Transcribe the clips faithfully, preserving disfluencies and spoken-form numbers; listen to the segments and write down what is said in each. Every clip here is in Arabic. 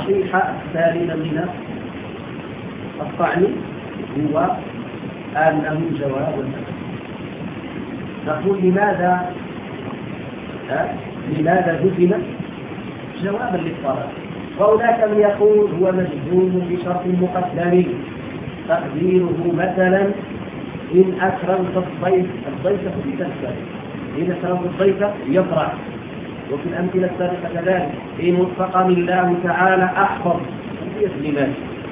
الصحيح الثاني من الطعن هو أنه جواب النفس. نقول لماذا لماذا جزم جوابا للطلب؟ وهناك من يقول هو مجزوم بشرط مقدر تقديره مثلا إن أكرمت الضيف الضيف في تنسى إن أكرمت الضيف يفرح، وفي الأمثلة السابقة كذلك إن وفقني الله تعالى أحفظ لماذا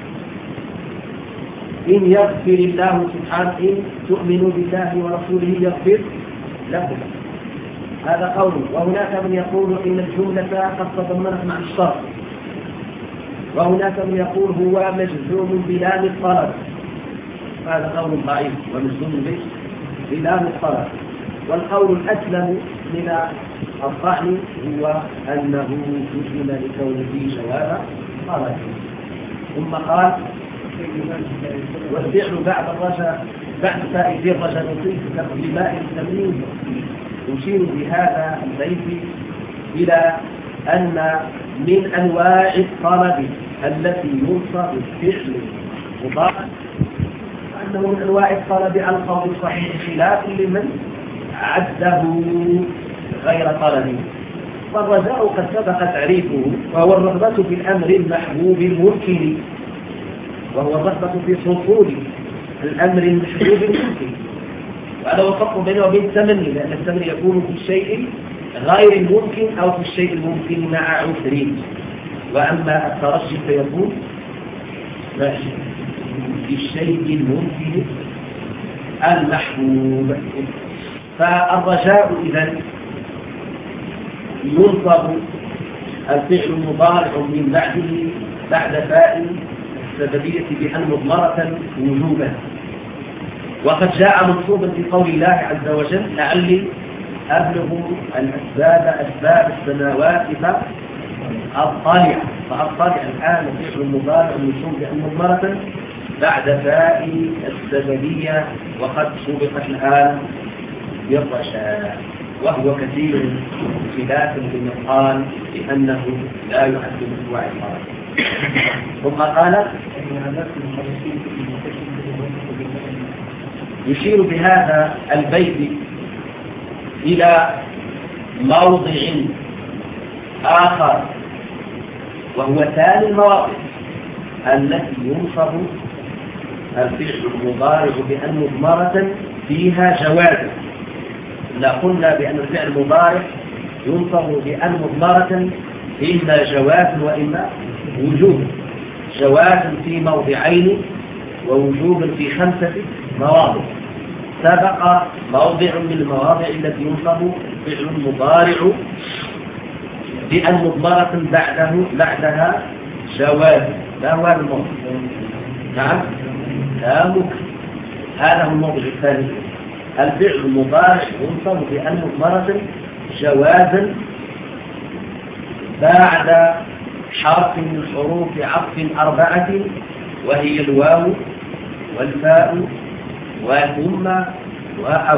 إن يغفر الله سبحانه إن تؤمنوا بالله ورسوله يغفر لكم، هذا قول. وهناك من يقول إن الجملة قد تضمنت مع الشرط، وهناك من يقول هو مجزوم بلام الطلب، هذا قول ضعيف ومجزوم به بلام الطلب. والقول الأسلم من الطعن هو أنه جزم لكونه جواب طلب. ثم قال والفعل بعد الرجاء بعد فائد الرجاء نصيب بماء التمييز. يشير بهذا البيت إلى أن من أنواع الطلب التي ينصب الفعل مضارع أنه من أنواع الطلب على القول الصحيح خلاف لمن عده غير طلب. والرجاء قد سبق تعريفه، وهو الرغبة في الأمر المحبوب الممكن، وهو الرغبة في حصول الأمر المحبوب الممكن. وهذا هو الفرق بينه وبين التمني، لأن التمني يكون في الشيء غير الممكن أو في الشيء الممكن مع عسر، وأما الترجي فيكون في الشيء الممكن المحبوب. فالرجاء إذن ينصب الفعل المضارع من بعده بعد فاء السببية بأن مضمرة وجوبا، وقد جاء منصوبا في قول الله عز وجل لعلي أبلغ الأسباب أسباب السماوات فأطلع فأطلع الآن فعل المضارع منصوب بأن مضمرة بعد فاء السببية، وقد سبقت الآن بالرجاء، وهو كثير خلاف لمن قال بأنه لا يعد من أنواع الطلب. ثم قال يشير بهذا البيت إلى موضع آخر، وهو ثاني المواضع التي ينصب الفعل المضارع بأن مضمرة فيها جواز. لا قلنا بأن الفعل المضارع ينصب بأن مضمرة إما جواز وإما وجوب، جواز في موضعين ووجوب في خمسة مواضع. سبق موضع من المواضع التي ينصب الفعل المضارع بأن مضمرة بعده بعدها جواز. لا هو هذا الموضع، نعم لا ممكن. هذا هو الموضع الثاني، الفعل المضارع ينصب بأن مضمرة جوازا بعد حرف من حروف عطف أربعة، وهي الواو والفاء وثم وأو.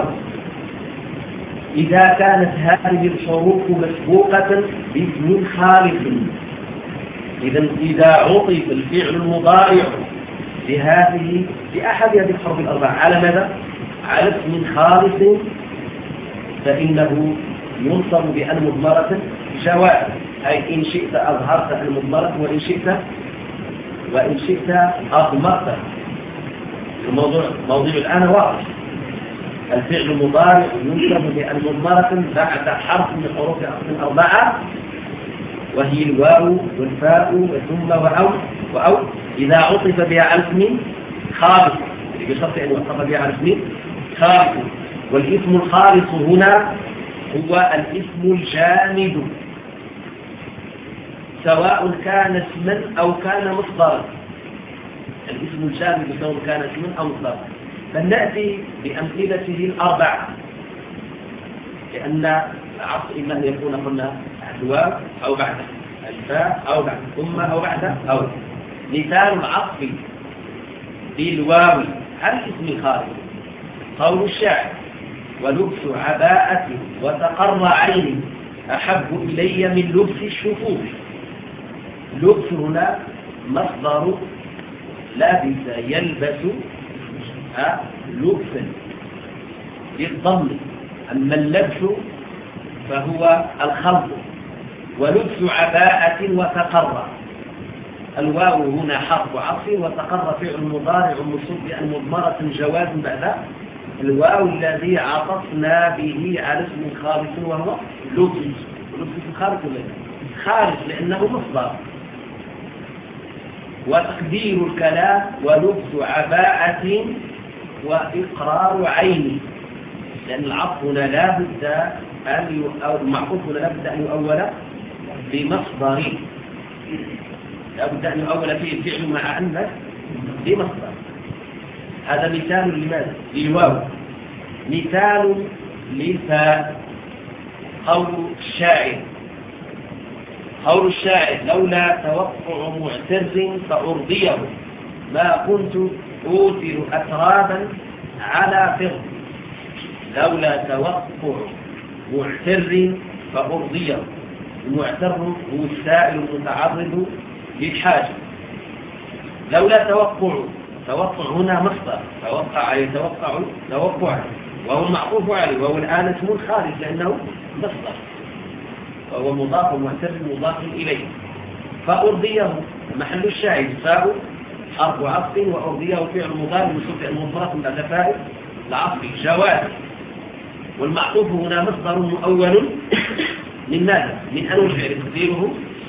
إذا كانت هذه الحروف مسبوقة باسم خالص، إذا إذا عطف الفعل المضارع بهذه بأحد هذه الحروف الأربعة على ماذا؟ على اسم خالص، فإنه ينصب بأن مضمرة جواز، أي إن شئت أظهرت المضمرة وإن شئت وإن شئت أضمرت. الموضوع موضوع الآن واضح، الفعل المضارع ينصب بأن مضمرة بعد حرف من حروف الأربعة، وهي الواو والفاء وثم وأو وأو إذا عطف بها على اسم خالص، بشرط أن يعطف بها على اسم خالص. والاسم الخالص هنا هو الاسم الجامد، سواء كان اسما أو كان مصدرا. الاسم الجامد سواء كان اسما أو مصدرا. فلنأتي بأمثلته الأربعة، لأن العطف إما أن يكون قلنا الواو أو بعد الفاء أو بعد ثم أو بعد أو. مثال العطف بالواو على الاسم الخالص قول الشاعر ولبس عباءة وتقر عيني أحب إلي من لبس الشفوف. لبس هنا مصدر لابس يلبس لبسا بالضم. أما اللبس فهو الخلط، ولبس عباءة وتقر. الواو هنا حرف عطف، وتقر فعل مضارع منصوب بأن مضمرة جواز بعد الواو الذي عطفنا به على اسم خالص وهو لبس. لبس خالص خالص لأنه مصدر. وتقدير الكلام ولبس عباءة وإقرار عين، لأن العطف هنا لا بد أن المعطوف هنا لا بد أن يؤول بمصدر، لا بد أن يؤول فيه الفعل مع أنه بمصدر. هذا مثال لماذا؟ للواو. مثال للفاء قول الشاعر قول الشاعر لولا توقع معتر فأرضيه ما كنت أوتر أترابا على فرض. لولا توقع معتر فأرضيه. المعتر هو السائل المتعرض للحاجة. لولا توقع، توقع هنا مصدر، توقع يتوقع توقعا، وهو المعطوف عليه، وهو الآن اسم خارج لأنه مصدر، وهو مضاف معتر مضاف إليه. فأرضيه محل الشاهد فاء حرف عطف، وأرضيه فعل مضارع منصوب المضاف بعد فاء العطف جواز. والمعطوف هنا مصدر مؤول من ماذا؟ من أنو الفعل تقديره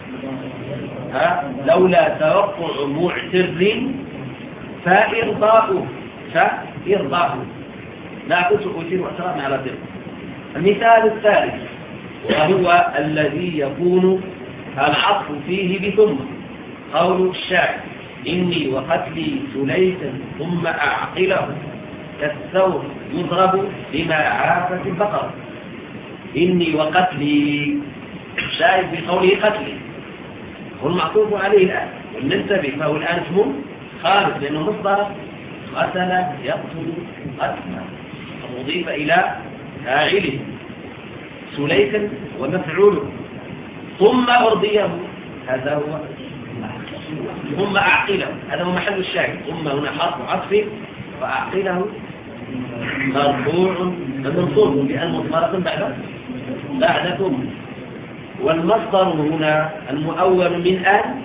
لولا توقع معتر فإرضاؤه فإرضاؤه لا كنت أوتر اعتراضا على ذلك. المثال الثالث وهو الذي يكون العطف فيه بثم. قول الشاعر إني وقتلي سليتا ثم أعقله كالثور يضرب بما عافت البقر. إني وقتلي شاهد بقوله قتلي هو المعطوف عليه الآن، والننتبه فهو الآن اسمه خالص لأنه مصدر قتل يقتل قتلا مضيف إلى فاعله سليكا ومفعوله. ثم أرضيه هذا هو ثم أعقله هذا هو محل الشاهد. ثم هنا حرف عطف، وأعقله مرفوع منصوب بأن مضمرة بعد بعد ثم. والمصدر هنا المؤول من أن،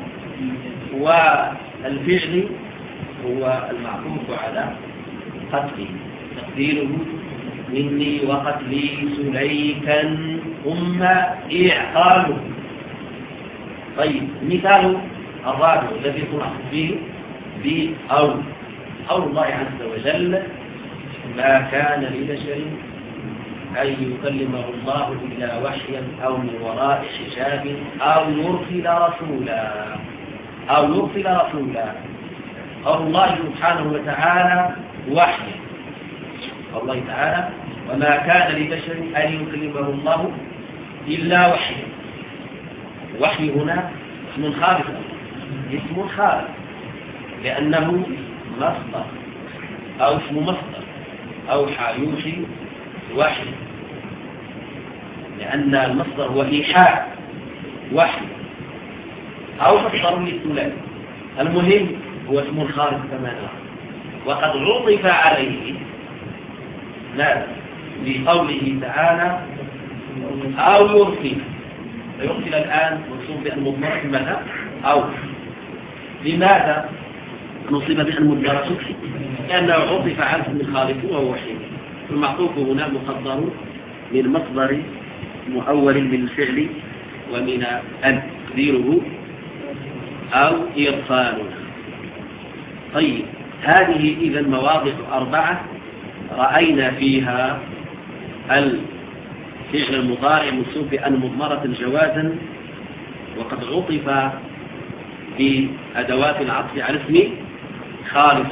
والفعل هو المعطوف على قتله تقديره مني وقتلي سليكا ثم إعقاله. طيب المثال الرابع الذي تنعطف فيه بأو قول الله عز وجل ما كان لبشر أن يكلمه الله إلا وحيا أو من وراء حجاب أو يرسل رسولا أو يرسل رسولا. قول الله سبحانه وتعالى وحي. قول الله تعالى وما كان لبشر أن يكلمه الله إلا وحيا. وحي هنا اسم خالص، اسم خالص لأنه مصدر أو اسم مصدر أو حيوشي وحي، لأن المصدر هو إيحاء وحي أو مصدر للثلاثي. المهم هو اسم خالص كما نرى. وقد عطف عليه ماذا؟ لقوله تعالى أو يرسل. فيرسل الآن منصوب بأن مضمرة ماذا؟ أو لماذا نصيب بأن مضمرة؟ لأنه عطف على اسم الخالق وهو وحي. المعطوف هنا مقدر من مصدر مؤول من الفعل ومن أن تقديره أو إرسالنا. طيب هذه إذا مواضع أربعة رأينا فيها الفعل المضارع منصوب بأن مضمرة جوازا، وقد عطف بأدوات العطف على اسم خالص.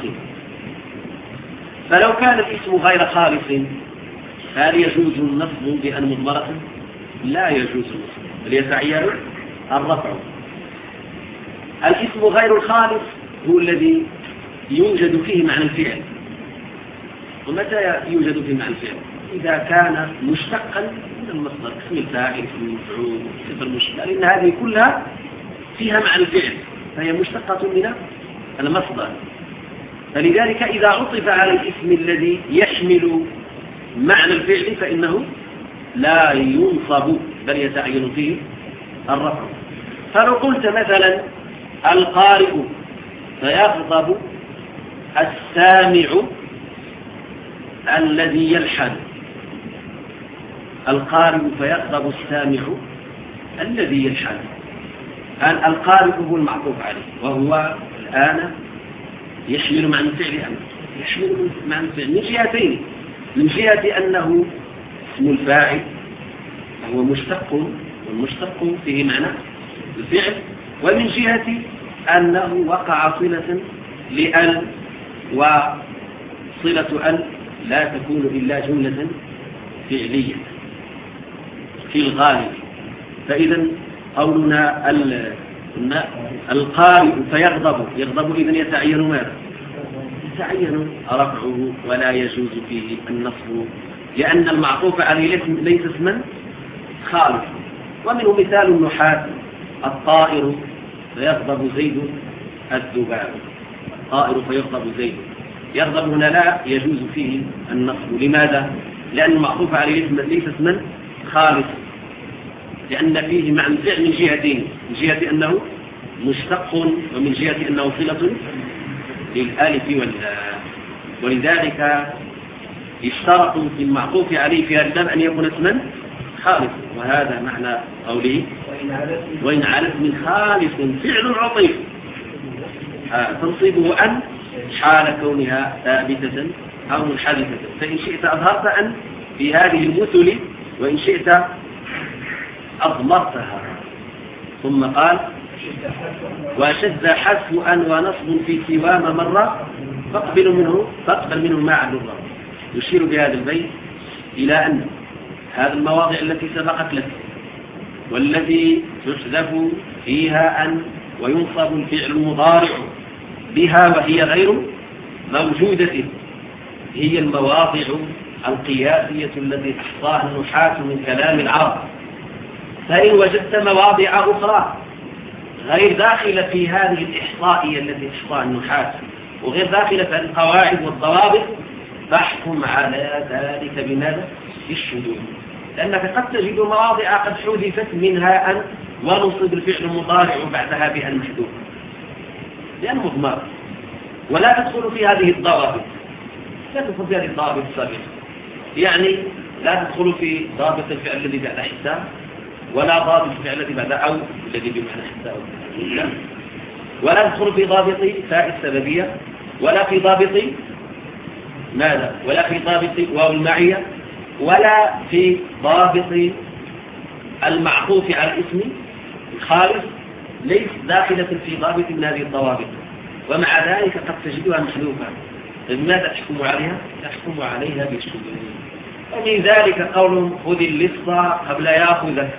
فلو كان الاسم غير خالص هل يجوز النصب بأن مضمرة؟ لا يجوز النصب، بل يتعين الرفع. الاسم غير الخالص هو الذي يوجد فيه معنى الفعل. ومتى يوجد فيه معنى الفعل؟ إذا كان مشتقا من المصدر، اسم الفاعل، اسم المفعول، صفة المشبه، لأن هذه كلها فيها معنى الفعل فهي مشتقة من المصدر. فلذلك إذا عطف على الاسم الذي يحمل معنى الفعل فإنه لا ينصب بل يتعين فيه الرفع. فلو قلت مثلا القارئ فيغضب السامع الذي يلحن، القارئ فيغضب السامع الذي يلحن. القارئ هو المعطوف عليه وهو الآن يحمل معنى الفعل أمر يحمل معنى الفعل من جهتين، من جهة أنه اسم الفاعل هو مشتق والمشتق فيه معنى الفعل، ومن جهة أنه وقع صلة لأل، وصلة أل لا تكون إلا جملة فعلية في الغالب. فإذا قولنا القارئ فيغضب يغضب إذن يتعين ماذا؟ يتعين رفعه ولا يجوز فيه النصب لأن المعطوف عليه ليس اسما خالصا. ومنه مثال النحاة الطائر فيغضب زيد الذباب، الطائر فيغضب زيد، يغضب هنا لا يجوز فيه النصب. لماذا؟ لأن المعطوف عليه ليس اسما خالصا، لأن فيه معنى الفعل من جهتين، من جهة أنه مشتق ومن جهة أنه صلة للآلف واللام. ولذلك يشترط في المعطوف عليه في هذا الباب أن يكون اسما خالصا، وهذا معنى قوله وإن على اسم خالص فعل عطيف تنصيبه أن حال كونها ثابتة أو منحذفة. فإن شئت أظهرت أن في هذه المثل وإن شئت أضمرتها. ثم قال وشذ حذف أن ونصب في سوام مرة فاقبل منه فاقبل منه ما عدل الله. يشير بهذا البيت إلى أن هذه المواضع التي سبقت لك والتي تحذف فيها أن وينصب الفعل المضارع بها وهي غير موجودة هي المواضع القياسية التي تحصاها النحاة من كلام العرب. فإن وجدت مواضع أخرى غير داخلة في هذه الإحصائية التي تحصاها النحاة وغير داخلة في القواعد والضوابط فاحكم على ذلك بماذا؟ بالشذوذ، لأنك قد تجد مواضع قد حذفت منها أن ونصب الفعل المضارع بعدها بأن محذوف لأنه مضمر، ولا تدخل في هذه الضوابط، لا تدخل في هذه الضوابط السابقة. يعني لا تدخل في ضابط الفعل الذي بعد حتى ولا ضابط الفعل الذي بعد أو الذي بمعنى حتى أو لا. ولا تدخل في ضابط فاء السببية ولا في ضابط ماذا ولا في ضابط واو المعية ولا في ضابط المعطوف على الاسم الخالص، ليس داخلة في ضابط من هذه الضوابط، ومع ذلك قد تجدها محذوفة. لماذا تحكم عليها؟ تحكم عليها بالشذوذ. ومن ذلك قول خذ اللصة قبل يأخذك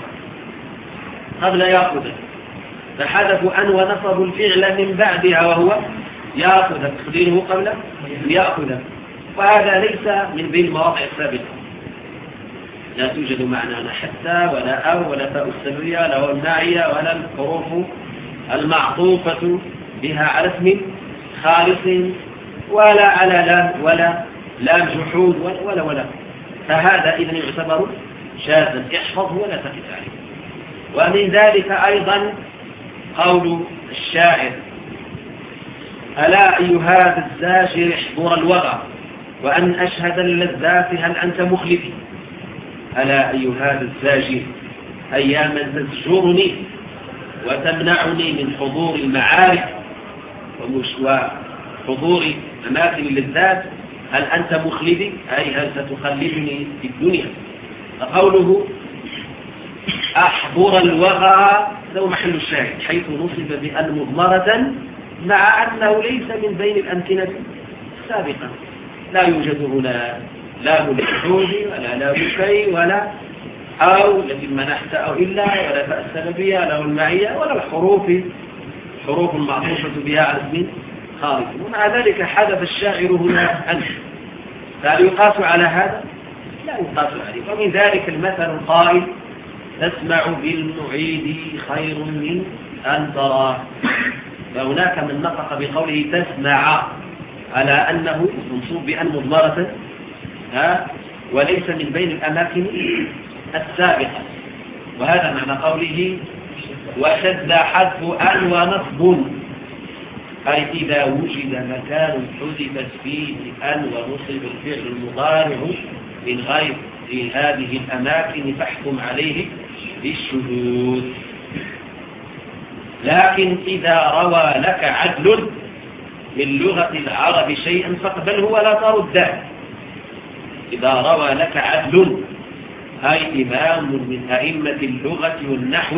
قبل يأخذك فحذفوا أن ونصبوا الفعل من بعدها وهو يأخذك تقديره قبل يأخذك، وهذا ليس من بين المواضع السابقة. لا توجد معنى حتى ولا أو ولا فاء السببية ولا الناعية ولا الحروف المعطوفة بها على اسم خالص ولا على لام ولا لام جحود ولا ولا, ولا. فهذا إذن يعتبر شاذا، احفظه ولا تقف عليه. ومن ذلك أيضا قول الشاعر ألا أي هذا الزاجر احضر الوغى وأن أشهد اللذات هل أنت مخلفي. ألا أي هذا الزاجر أياما تزجرني وتمنعني من حضور المعارف وحضور أماكن اللذات هل أنت مخلفي أي هل ستخلفني في الدنيا. فقوله أحضر الوغى له محل الشاهد حيث نصب بأن مضمرة مع أنه ليس من بين الأمكنة السابقة، لا يوجد هنا لا ملحوظ ولا لا بكي ولا أو التي منحت أو إلا ولا فاء السببية ولا المعية ولا الحروف حروف المعطوفة بها على اسم خارج. ومع ذلك حذف الشاعر هنا أنت، فهل يقاس على هذا؟ لا يقاس عليه. ومن ذلك المثل القائل تسمع بالمعيد خير من أن تراه. فهناك من نطق بقوله تسمع على أنه منصوب بأن مضمرة ها وليس من بين الأماكن السابقة، وهذا معنى قوله وشد حذف أن ونصب، أي إذا وجد مكان حذفت فيه أن ونصب الفعل المضارع من غير في هذه الأماكن فاحكم عليه بالشذوذ. لكن إذا روى لك عدل من لغة العرب شيئا فاقبله ولا ترده. إذا روى لك عدل أي إمام من أئمة اللغة والنحو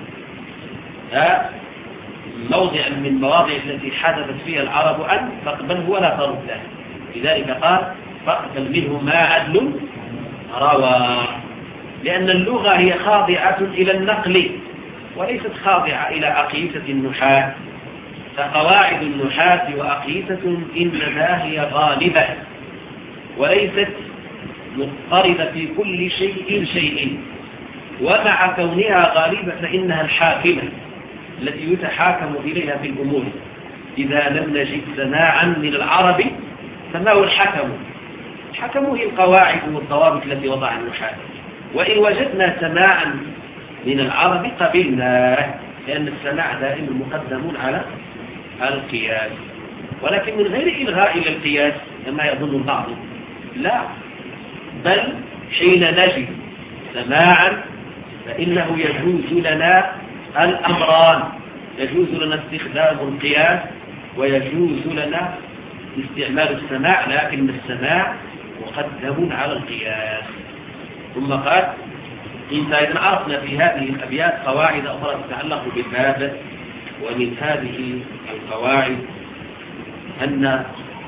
موضع من مواضع التي حدثت فيها العرب أن فاقبله ولا ترده. لذلك قال فاقبل منه ما عدل روى، لأن اللغة هي خاضعة إلى النقل وليست خاضعة إلى أقيسة النحاة. فقواعد النحاة وأقيسة إنما هي غالبة وليست مضطردة في كل شيء شيء، ومع كونها غالبة فإنها الحاكمة التي يتحاكم إليها في الأمور. إذا لم نجد سماعا من العرب فما هو الحكم؟ الحكم هي القواعد والضوابط التي وضعها النحاة. وإن وجدنا سماعا من العرب قبلناه، لأن السماع دائما مقدم على القياس، ولكن من غير إلغاء إلى القياس كما يظن البعض، لا، بل حين نجد سماعا فإنه يجوز لنا الأمران، يجوز لنا استخدام القياس ويجوز لنا استعمال السماع، لكن السماع مقدم على القياس. ثم قال إنت إذن عرفنا في هذه الأبيات قواعد أخرى تتعلق بالباب، ومن هذه القواعد أن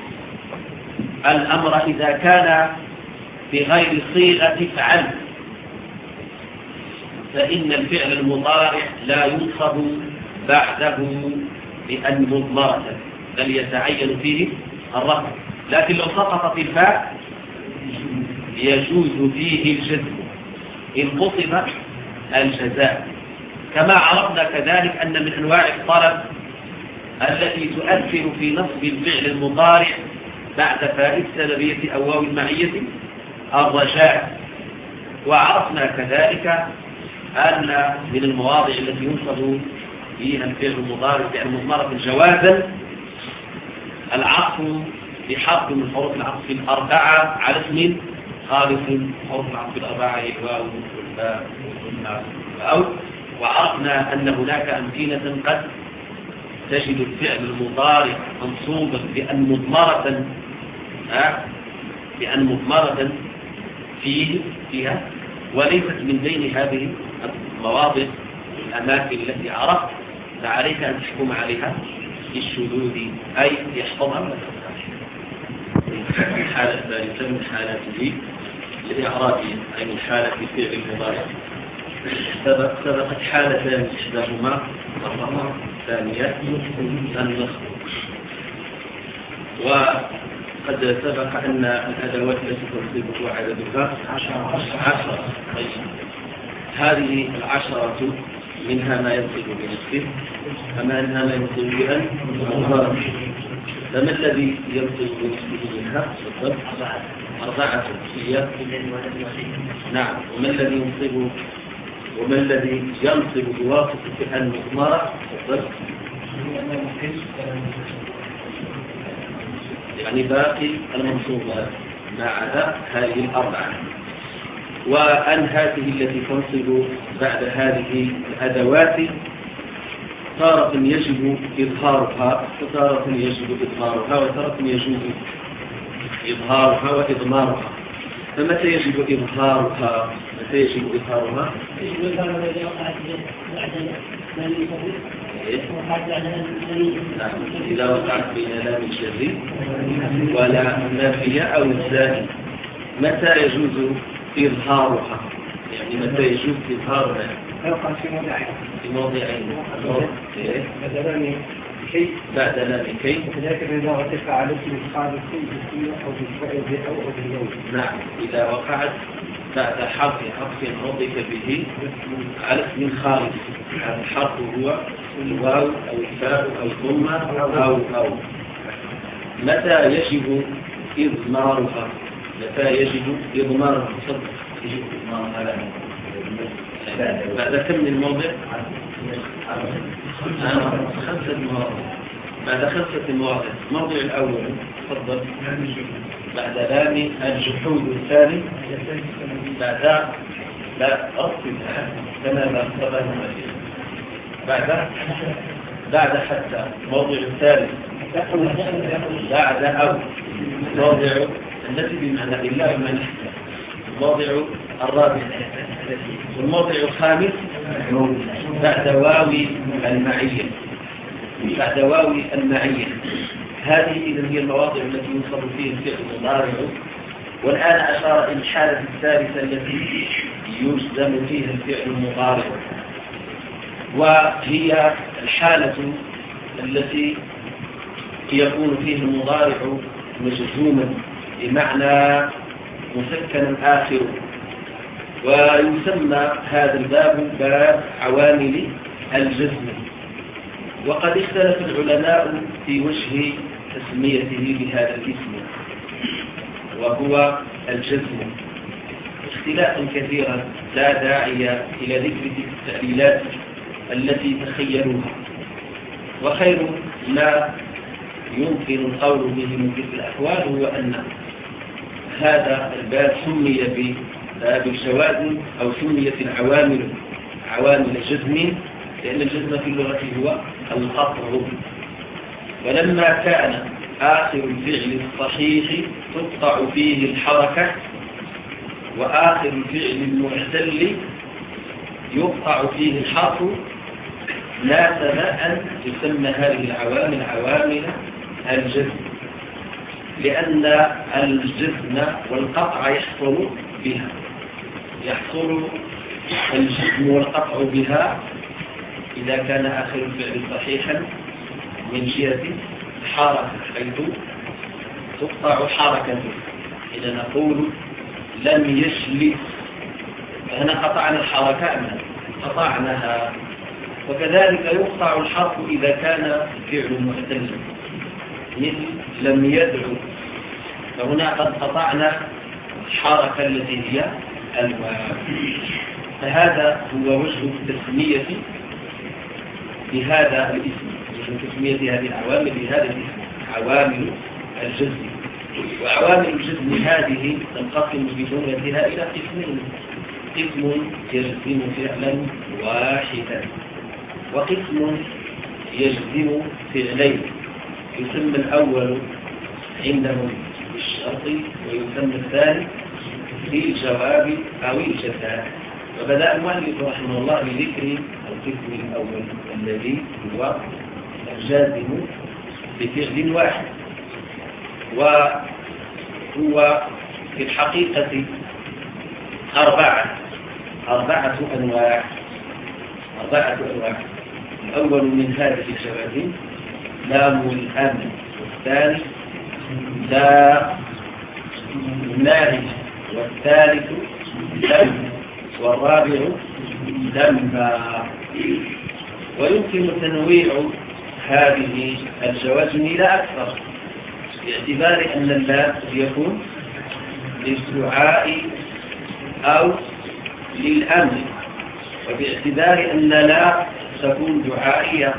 الأمر إذا كان بغير صيغة فعل فإن الفعل المضارع لا ينصب بعده بأن مضمرة، بل يتعين فيه الرفع. لكن لو سقطت الفاء يجوز فيه الجزم إن قصد الجزاء. كما عرفنا كذلك أن من أنواع الطلب التي تؤثر في نصب الفعل المضارع بعد فاء السببية أو واو المعية الرجاء. وعرفنا كذلك أن من المواضع التي ينصب فيها الفعل المضارع بأن مضمرة جوازا العطف بحرف من حروف العطف الأربعة على اسم خالص. حروف العطف الأربعة هي الواو والباء والنون والأو. وعرفنا أن هناك أمثلة قد تجد الفعل المضارع منصوبا بأن مضمرة أه؟ بأن مضمرة فيه فيها وليست من بين هذه المواضع الأماكن التي عرفت، فعليك أن تحكم عليها بالشذوذ أي يحفظها من الحالة الثالثة من حالاته لإعراب أي من حالة فعل المضارع. سبقت حالتان إحداهما الثانية النصب، وقد سبق أن الأدوات التي تنصبه عددها عشرة. هذه العشرة منها ما ينصب بنصبه ومنها ما ينصب بأن مضارع. فما الذي ينصب بنصبه منها؟ أربعة هي نعم. وما الذي ينصب وما الذي ينصب بواسطة أن مضمرة؟ يعني باقي المنصوبات ما عدا هذه الأربعة. وأن هذه التي تنصب بعد هذه الأدوات تارة يجب إظهارها وتارة يجب إظهارها وتارة يجب إظهارها وإضمارها. فمتى يجب إظهارها؟ متى يجب إظهارها؟ إذا وقعت بين لام الجر ولا نافية أو الزائد. متى يجوز إظهارها؟ يعني متى يجوز إظهارها؟ يقع في موضعين في موضعين كي بعد لام كي، وكذلك إذا وقعت على اسم الخالق بالسية أو بالفعل أو باليوم. نعم. إذا وقعت بعد حرف حرف عطف به على اسم خالص. هذا الحرف هو الواو أو الفاء أو الضمة أو أو متى يجب إضمارها؟ متى يجب إضمارها؟ يجب إضمارها بعد كم من موضع؟ خمسة مواضع. بعد خمسة مواضع. الموضع الأول تفضل بعد لام الجحود الثاني بعد لا أصلها كما لا أصلها بعد بعد حتى الموضع الثالث بعد أو موضع التي بمعنى إلا بمعنى الموضع الرابع والموضع الخامس بعد واو المعية بعد واو المعية. هذه إذن هي المواضع التي ينصب فيها الفعل المضارع. والآن أشار إلى الحالة الثالثة التي يجزم فيها الفعل المضارع، وهي الحالة التي يكون فيها المضارع مجزوما بمعنى مسكنا آخره. ويسمى هذا الباب باب عوامل الجزم. وقد اختلف العلماء في وجه تسميته بهذا الاسم وهو الجزم اختلافا كثيرا لا داعي إلى ذكر التأويلات التي تخيلوها. وخير ما يمكن القول به من تلك الأحوال هو أن هذا الباب سمي بباب الجوازم أو سميت العوامل عوامل الجزم لأن الجزم في اللغة هو القطع. ولما كان آخر الفعل الصحيح تقطع فيه الحركة وآخر الفعل المعتل يقطع فيه الحرف ناسب أن تسمى هذه العوامل عوامل الجزم، لأن الجزم والقطع يحصل بها يحصل الجزم والقطع بها إذا كان آخر الفعل صحيحا من جهة حركة حيث تقطع حركته. إذا نقول لم يشلت فهنا قطعنا الحركة قطعناها. وكذلك يقطع الحرف إذا كان الفعل معتل مثل لم يدعو فهنا قد قطعنا الحركة التي هي الواو. فهذا هو وجه التسمية بهذا الاسم، وجه تسمية هذه العوامل بهذا الاسم عوامل الجزم. وعوامل الجزم هذه تنقسم بجملتها إلى قسمين: قسم يجزم فعلا واحدا وقسم يجزم فعلين. يسمى الأول عندهم بالشرط ويسمى الثاني بالجواب أو الجزاء. وبدأ المؤلف رحمه الله بذكر القسم الأول الذي هو الجازم بفعل واحد، وهو في الحقيقة أربعة أربعة أنواع أربعة أنواع. الأول من هذه الجوازم لام الأمر، والثاني لا الناهي، والثالث لم، والرابع ذنبا. ويمكن تنويع هذه الجوازم إلى أكثر باعتبار أن اللام يكون للدعاء أو للأمر، وباعتبار أن لا تكون دعائية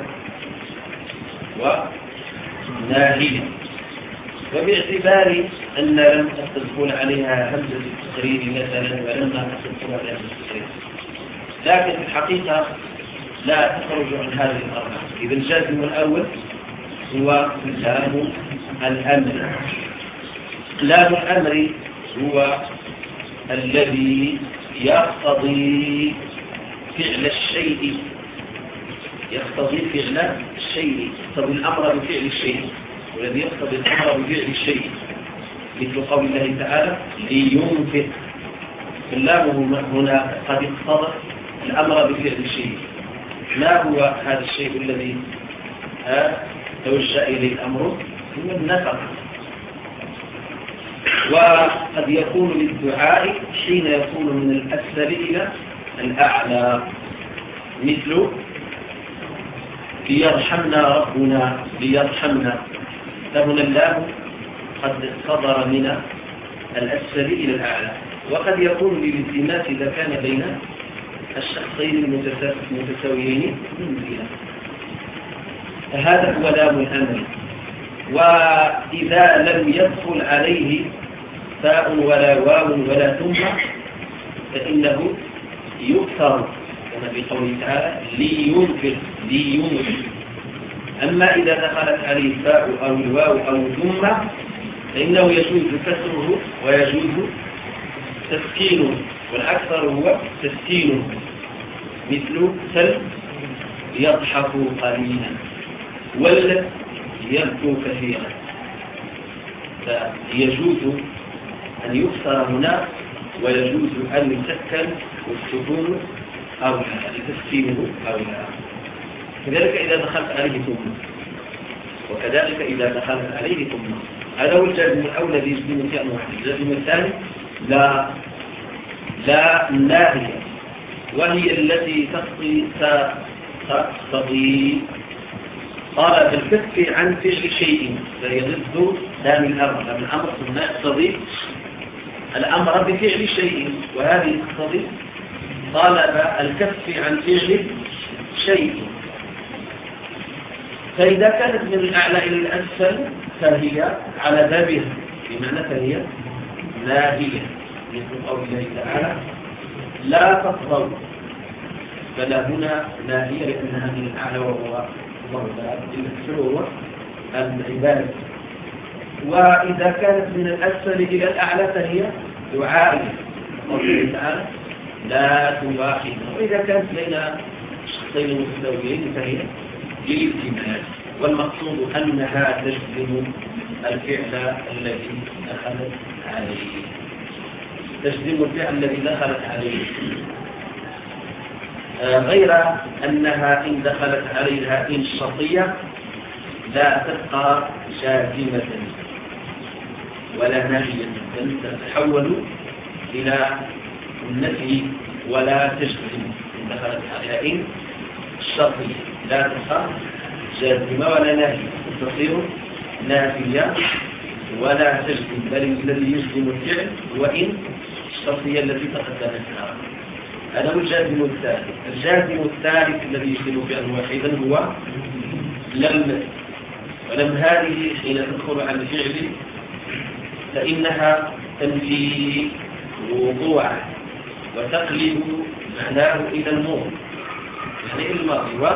وناهية، وباعتبار أن لم تدخل عليها همزة التقرير مثلا ولما تدخل عليها همزة التقرير. لكن في الحقيقة لا تخرج عن هذه الأربعة. إذا الجازم الأول هو لام الأمر. لام الأمر هو الذي يقتضي فعل الشيء يقتضي فعل الشيء يقتضي الأمر بفعل الشيء، والذي يقتضي الأمر بفعل الشيء مثل قول الله تعالى لينفق. اللام هنا قد اقتضى الأمر بفعل الشيء. ما هو هذا الشيء الذي توجه إليه الأمر؟ هو النفق. وقد يكون للدعاء حين يكون من الأسفل إلى الأعلى، مثل ليرحمنا ربنا ليرحمنا، فهنا اللام قد صدر من الأسفل إلى الأعلى. وقد يكون للالتماس إذا كان بين الشخصين المتساويين منزلا، هذا هو لام الأمر. وإذا لم يدخل عليه فاء ولا واو ولا ثم فإنه يكثر كما في قوله تعالى لينفق لينفق. أما إذا دخلت عليه فاء أو الواو أو ثم فإنه يجوز كسره ويجوز تسكينه، والأكثر هو تسكينه، مثل سل يضحك قليلا ولا يبكو كثيرا، فيجوز أن يكسر هنا ويجوز أن يسكن والسكون أو لا لتسكينه أو لا. كذلك إذا دخلت عليه ثم، وكذلك إذا دخلت عليه ثم. هذا هو الجازم الأول الذي يجزم فيه واحد. الجازم الثاني لا لا ناهية، وهي التي تقضي تقتضي طلب الكف عن فعل شيء، فهي ضد لام الأمر. لام الأمر ثم يقتضي الأمر بفعل شيء، وهذه تقتضي طلب الكف عن فعل شيء. فإذا كانت من الأعلى إلى الأسفل فهي على بابها، بمعنى فهي ناهية، مثل قول الله تعالى لا تطغوا، فلا هنا ناهية لأنها من الأعلى وهو الله تعالى الأسفل وهو العباد. وإذا كانت من الأسفل إلى الأعلى فهي دعائية، قوله تعالى لا تواخذ. وإذا كانت بين شخصين متساويين فهي للالتماس، والمقصود أنها تجزم الفعل الذي دخلت عليه، تجزم الفعل الذي دخلت عليه، آه غير أنها إن دخلت عليها إن شرطية لا تبقى جازمة ولا ناهية، بل تتحول إلى النفي ولا تجزم. إن دخلت عليها إن شرطية لا تبقى جازمة ولا ناهية، تصير نافية ولا تجزم، بل الذي يجزم الفعل هو إن الشرطية التي تقدمتها. هذا هو الجازم الثالث. الجازم الثالث الذي يجزم فعلا واحدا هو لم، ولم هذه حين تدخل على الفعل فإنها تنفي وقوعه وتقلب معناه إلى الماضي، يعني الماضي و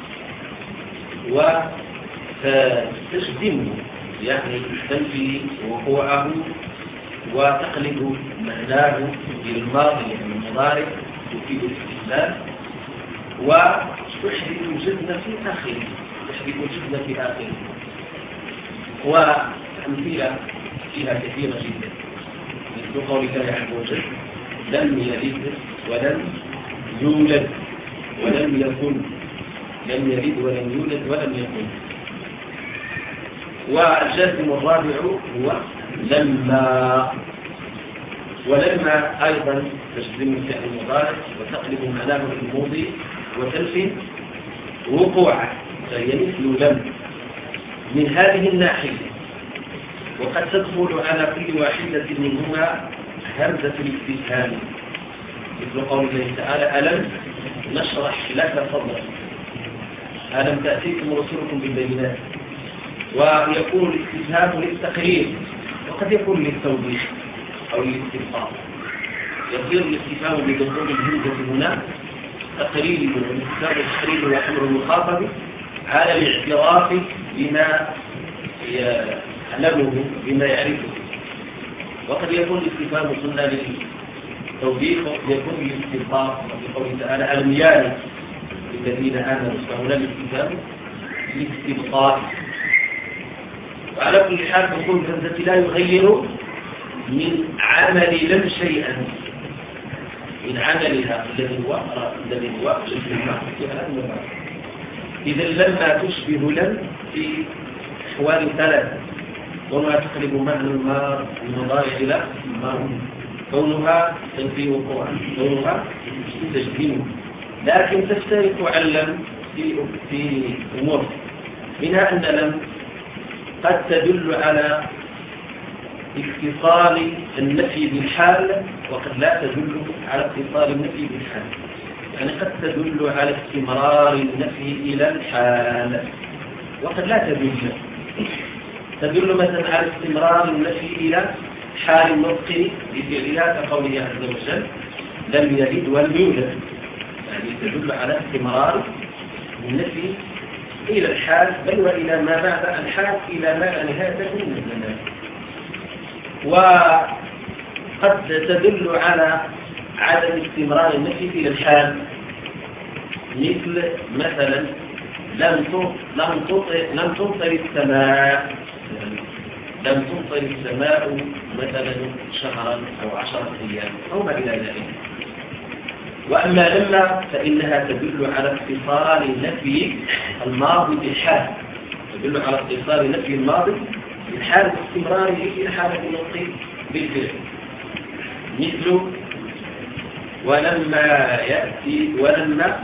وتجزمه، يعني تنفي وقوعه وتقلب معناه إلى الماضي، يعني المضارع تفيد الاستقبال، وتحدث الجزم في آخره، تحدث الجزم في آخره. وأمثلة فيها كثيرة جدا، مثل قول الله عز وجل لم يلد ولم يولد ولم يكن، لم يلد ولم يولد ولم يكن. والجازم الرابع هو لما، ولما أيضا تجزم الفعل المضارع وتقلب معناه الماضي وتنفي وقوعه، فهي مثل لم من هذه الناحية. وقد تدخل على كل واحدة منهما همزة الاستفهام، مثل قول الله تعالى ألم نشرح لك صدرك، ألم تأتيكم رسولكم بالبينات. ويكون الاستفهام للتقرير، وقد يكون للتوضيح أو للاستفهام. يصير الاستفهام بدخول الهمزة هنا تقرير، والاستفهام التقرير وأمر المخاطب على الاعتراف بما يعلمه بما يعرفه. وقد يكون الاستفهام قلنا للتوضيح، وقد يكون للاستفهام بقوله تعالى ألم يعلم الذين آمنوا، فهنا الاستفهام للاستبقاء. وعلى كل حال دخول الهمزة لا يغير من عمل لم شيئا، من عملها الذي هو الذي هو الاستفهام. إذا لما تشبه لم في أحوال ثلاثة، كونها تقلب معنى المار المضارع إلى ماضي، كونها تنفي وقوعا، كونها تجزم، لكن تفترق عن لم في في أمور، منها أن لم قد تدل على اتصال النفي بالحال، وقد لا تدل على اتصال النفي بالحال. يعني قد تدل على استمرار النفي إلى الحال، وقد لا تدل تدل مثلا على استمرار النفي إلى حال النطق بفعلها كقوله عز وجل لم يلد ولم يولد، يعني تدل على استمرار النفي إلى الحال، بل وإلى ما بعد الحال، إلى ما لا نهاية من الزمان. وقد تدل على عدم استمرار النفي إلى الحال، مثل مثلا لم لم لم تمطر السماء، لم تمطر السماء مثلا شهرا أو عشرة أيام أو ما إلى ذلك. وأما لما فإنها تدل على اتصال النفي الماضي بالحال، تدل على اتصال النفي الماضي بالحال باستمراره إلى حالة النطق بالفعل، مثل ولما يأتي ولما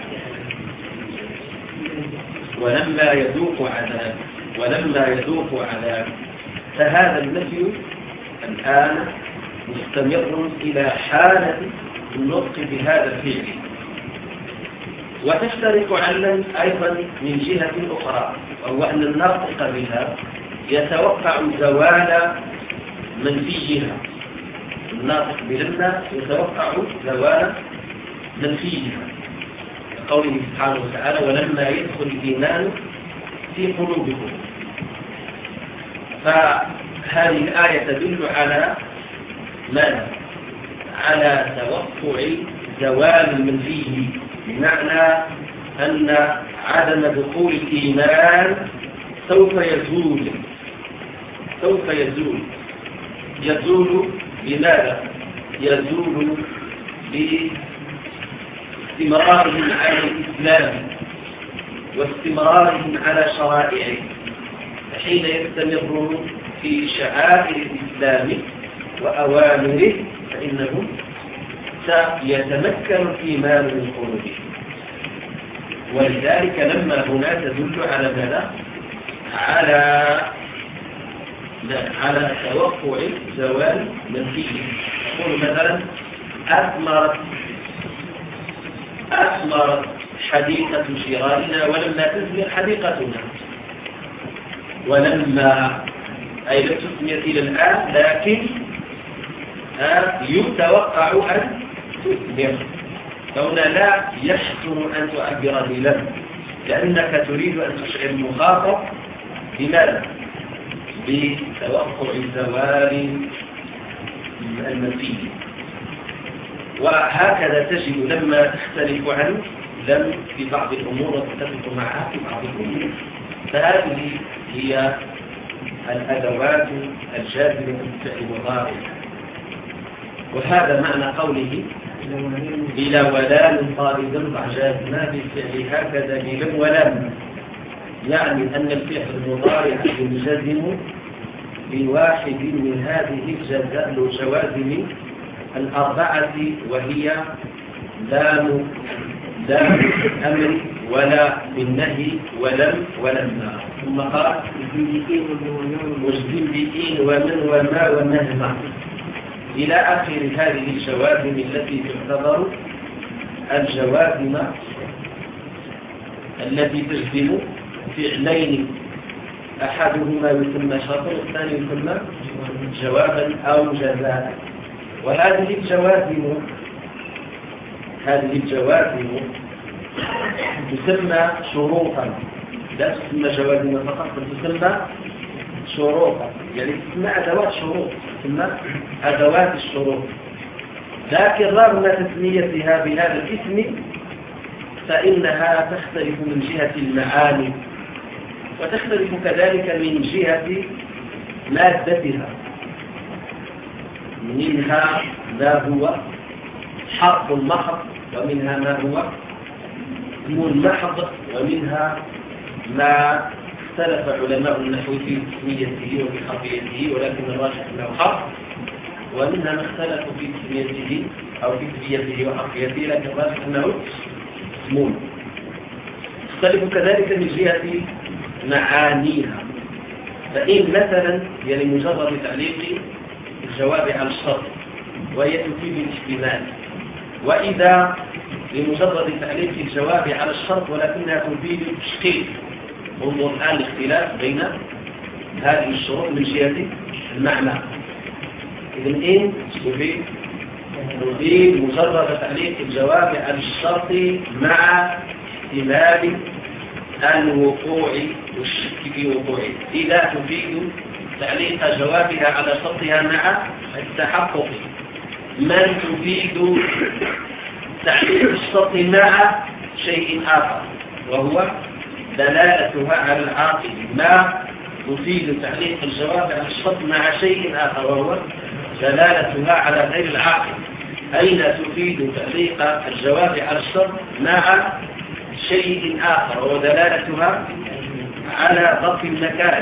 ولما يذوق عذاب، ولما يذوق عذاب، فهذا النفي الآن مستمر إلى حالة النطق بهذا الفعل. وتفترق عن أيضا من جهة أخرى، وهو أن الناطق بها يتوقع زوال منفيها، الناطق بلما يتوقع زوال منفيها، قوله سبحانه وتعالى ولما يدخل الإيمان في قلوبكم. فهذه الآية تدل على ماذا؟ على توقع زوال المنفي، بمعنى أن عدم دخول الإيمان سوف يزول، سوف يزول يزول بماذا؟ يزول باستمرارهم على الإسلام واستمرارهم على شرائعه، حين يستمرون في شعائر الإسلام وأوامره فإنهم سيتمكن الإيمان من قلوبهم. ولذلك لما هنا تدل على ماذا؟ على على توقع زوال منفيه. يقول مثلا أثمرت أثمرت حديقة شرارنا ولما تثمر حديقتنا، ولما أي لم تثمر إلى الآن، لكن يتوقع أن تثمر، فهنا لا يحسن أن تعبر بلم، لأنك تريد أن تشعر المخاطب بماذا؟ بتوقع زوال المنفي. وهكذا تجد لما تختلف عنه لم في بعض الأمور وتتفق معها في بعض الأمور. فهذه هي الأدوات الجاذبة للفعل المضارع، وهذا معنى قوله إلى ولام طالب ضعجازنا بالفعل هكذا بلم ولام، يعني أن الفعل المضارع ينجزم بواحد من هذه الجوازم الأربعة، وهي لام لام الأمر ولا بالنهي ولم ولما. ثم قال مجزم بإن ومن وما ومهما إلى آخر هذه الجوازم التي تعتبر الجوازم التي تجزم فعلين أحدهما يسمى شرطا والثاني يسمى جوابا أو جزاء. وهذه الجوازم هذه الجوازم تسمى شروطا، لا تسمى جوازم فقط بل تسمى شروطا، يعني تسمى أدوات شروط، تسمى أدوات الشروط. لكن رغم تسميتها بهذا الاسم فإنها تختلف من جهة المعاني، وتختلف كذلك من جهة مادتها. منها ما هو حرف محض، ومنها ما هو اسم محض، ومنها ما اختلف علماء النحو في تسميته وفي حرفيته، ولكن الراجح أنه حرف، ومنها ما اختلفوا في تسميته أو في تسميته وحرفيته، لكن الراجح أنه اسمون. اختلفوا كذلك من جهة معانيها، فإن مثلا يعني مجرد تعليق الجواب على الشرط وهي تفيد الاحتمال، وإذا لمجرد تعليق الجواب على الشرط ولكنها تفيد التشكيل. انظر الآن الاختلاف بين هذه الشروط من جهة المعنى. إذن إن تفيد تفيد مجرد تعليق الجواب على الشرط مع احتمال الوقوع والشك في وقوعه، إذا تفيد تعليق جوابها على شرطها مع التحقق. من تفيد تعليق الشرط مع شيء آخر وهو دلالتها على العاقل. ما تفيد تعليق الجواب على الشرط مع شيء آخر وهو دلالتها على غير العاقل. أين تفيد تعليق الجواب على الشرط مع شيء آخر وهو دلالتها على ظرف المكان.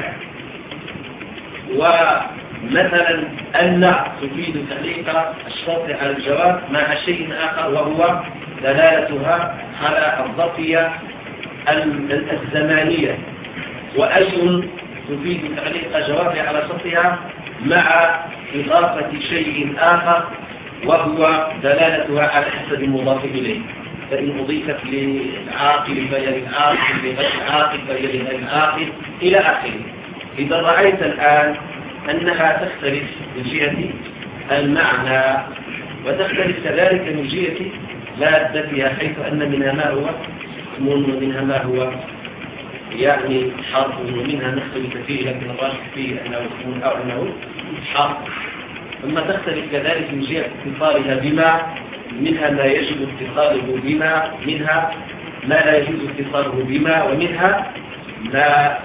ومثلا أن تفيد تعليق الشرط على الجواب مع شيء آخر وهو دلالتها على الظرفية الزمانية. وأي تفيد تعليق جواب على شرطها مع إضافة شيء آخر وهو دلالتها على حسب المضاف إليه، فإن أضيفت للعاقل فهي للعاقل، لغير العاقل فهي لغير العاقل إلى آخره. إذا رأيت الآن أنها تختلف من جهة المعنى وتختلف كذلك من جهة مادتها، حيث أن منها ما هو اسم ومنها ما هو يعني حرف، ومنها نختلف فيه لكن الراجح فيه أنه اسم أو أنه حرف. ثم تختلف كذلك من جهة اتصالها بما، منها ما يجب اتصاله بما، منها ما لا يجوز اتصاله بما، ومنها ما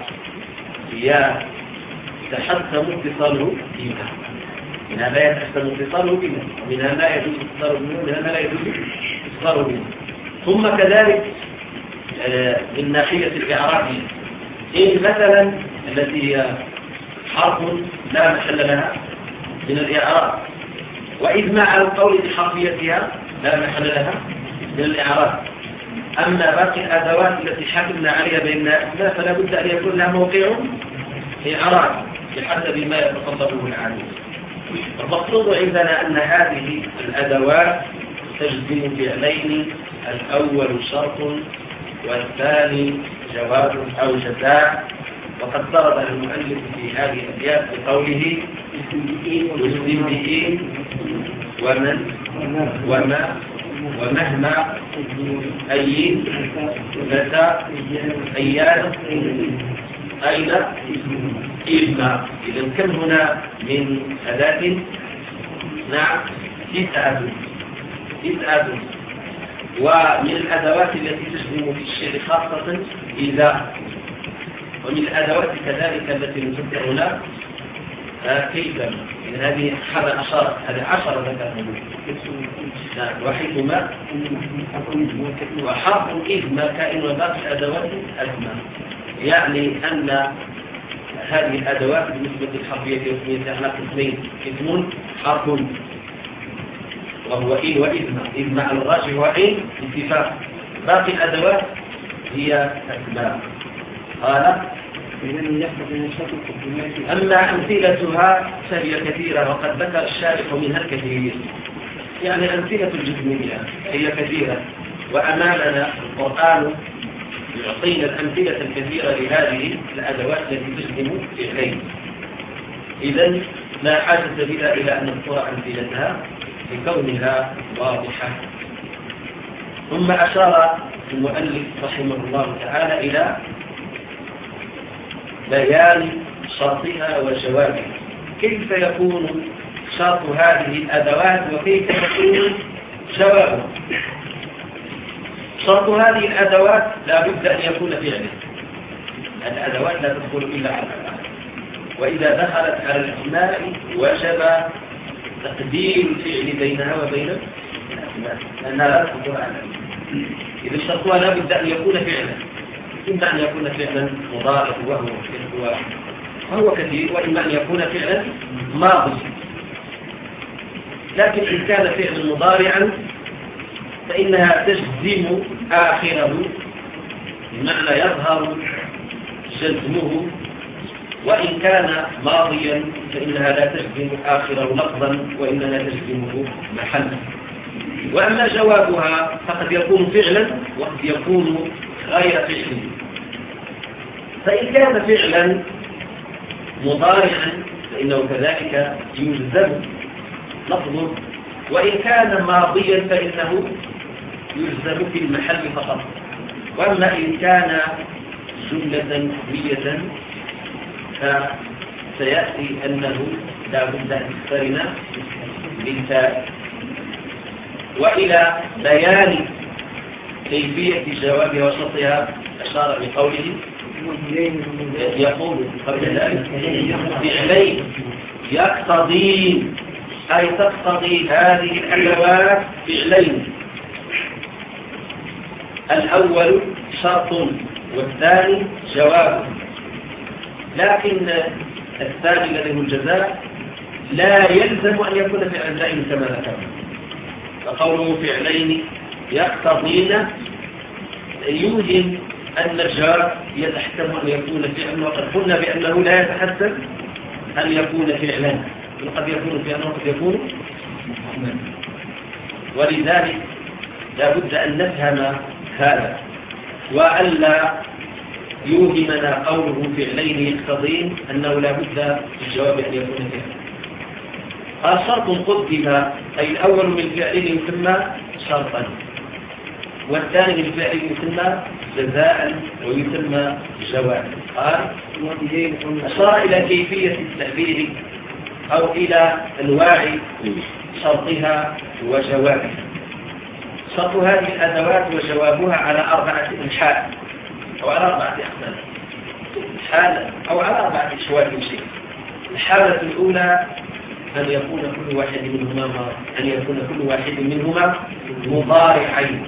يتحتم اتصاله بما، منها ما يتحتم اتصاله بما، ومنها ما يجوز اتصاله بما، ومنها ما لا يجوز اتصاله بما. ثم كذلك من ناحية الإعرابية، إن مثلا التي هي حرف لا محل لها من الإعراب، وإذ مع القول بحرفيتها لا محل لها من الإعراب. أما باقي الأدوات التي حكمنا عليها بأنها أسماء فلا بد أن يكون لها موقع إعراب بحسب ما يتطلبه العالم. المقصود عندنا أن هذه الأدوات تجزم فعلين، الأول شرط والثاني جواب أو جزاء. وقد ضرب المؤلف في هذه الأبيات بقوله يجزم به ومن وما ومهما أي متى أيان أين إذما. إذا كم هنا من أداة؟ نعم تسعة تسعة. ومن الأدوات التي تجزم في الشعر خاصة إذا، ومن الأدوات كذلك التي نذكر هنا كيف. إن هذه هذا عشرة هذه عشرة ذكرهم. وحيثما وحرف إذما كائن وباقي الأدوات أزمة، يعني أن هذه الأدوات بالنسبة للحرفية والاسمية على قسمين: اسم حرف وهو إن وإذما، إذما على الراجح وإن اتفاق. باقي الأدوات هي أسماء. قال أما أمثلتها فهي كثيرة، وقد ذكر الشارح منها الكثير. يعني أمثلة الجزمية هي كثيرة، وأمامنا القرآن يعطينا الأمثلة الكثيرة لهذه الأدوات التي تجزم فعلين. إذن لا حاجة بنا إلى أن نذكر أمثلتها لكونها واضحة. ثم أشار المؤلف رحمه الله تعالى إلى بيان شرطها وجوابها، كيف يكون شرط هذه الأدوات وكيف يكون جوابها. شرط هذه الأدوات لا بد أن يكون فعلا، الأدوات لا تدخل إلا على الأفعال، وإذا دخلت على الأسماء وجب تقدير الفعل بينها وبين الأسماء لأنها لا تدخل على الأسماء. إذا شرطها لا بد أن يكون فعلا، إما أن يكون فعلا مضارع وهو وهو كثير، وإما أن يكون فعلا ماضي. لكن إن كان فعلا مضارعا فإنها تجزم آخره، بمعنى يظهر جزمه، وإن كان ماضيا فإنها لا تجزم آخره لفظا وإنما تجزمه محلا. وأما جوابها فقد يكون فعلا وقد يكون غير فعل. فإن كان فعلا مضارعا فإنه كذلك يجزم لفظه، وإن كان ماضيا فإنه يجزم في المحل فقط. وأما إن كان جملة اسمية فسيأتي أنه لا بد أن يقترن بالتاء. وإلى بيان كيفية جوابها وشرطها أشار بقوله يقول قبل ذلك فعلين يقتضي، أي تقتضي هذه الأدوات فعلين، الأول شرط والثاني جواب. لكن الثاني الذي هو الجزاء لا يلزم أن يكون فعلا دائما كما ذكرنا. فقوله فعلين يقتضين يوهم أن الجار يتحتم أن يكون فعلا، وقد قلنا بأنه لا يتحتم أن يكون فعلا، وقد يكون فعلا وقد يكون محمدا. ولذلك لا بد أن نفهم هذا، وألا يوهمنا قوله فعلين يقتضين أنه لا بد في الجواب أن يكون فعلا. قال شرط قدم، أي الأول من فعله يسمى شرطا، والثاني من فعله يسمى جزاء ويسمى جواب. قال أشار إلى كيفية التعبير أو إلى أنواع شرطها وجوابها. شرط هذه الأدوات وجوابها على أربعة أنحاء أو على أربعة أقسام، حالة أو على أربعة أشواك شيء. الحالة الأولى أن يكون كل واحد منهما أن يكون كل واحد منهما مضارعين،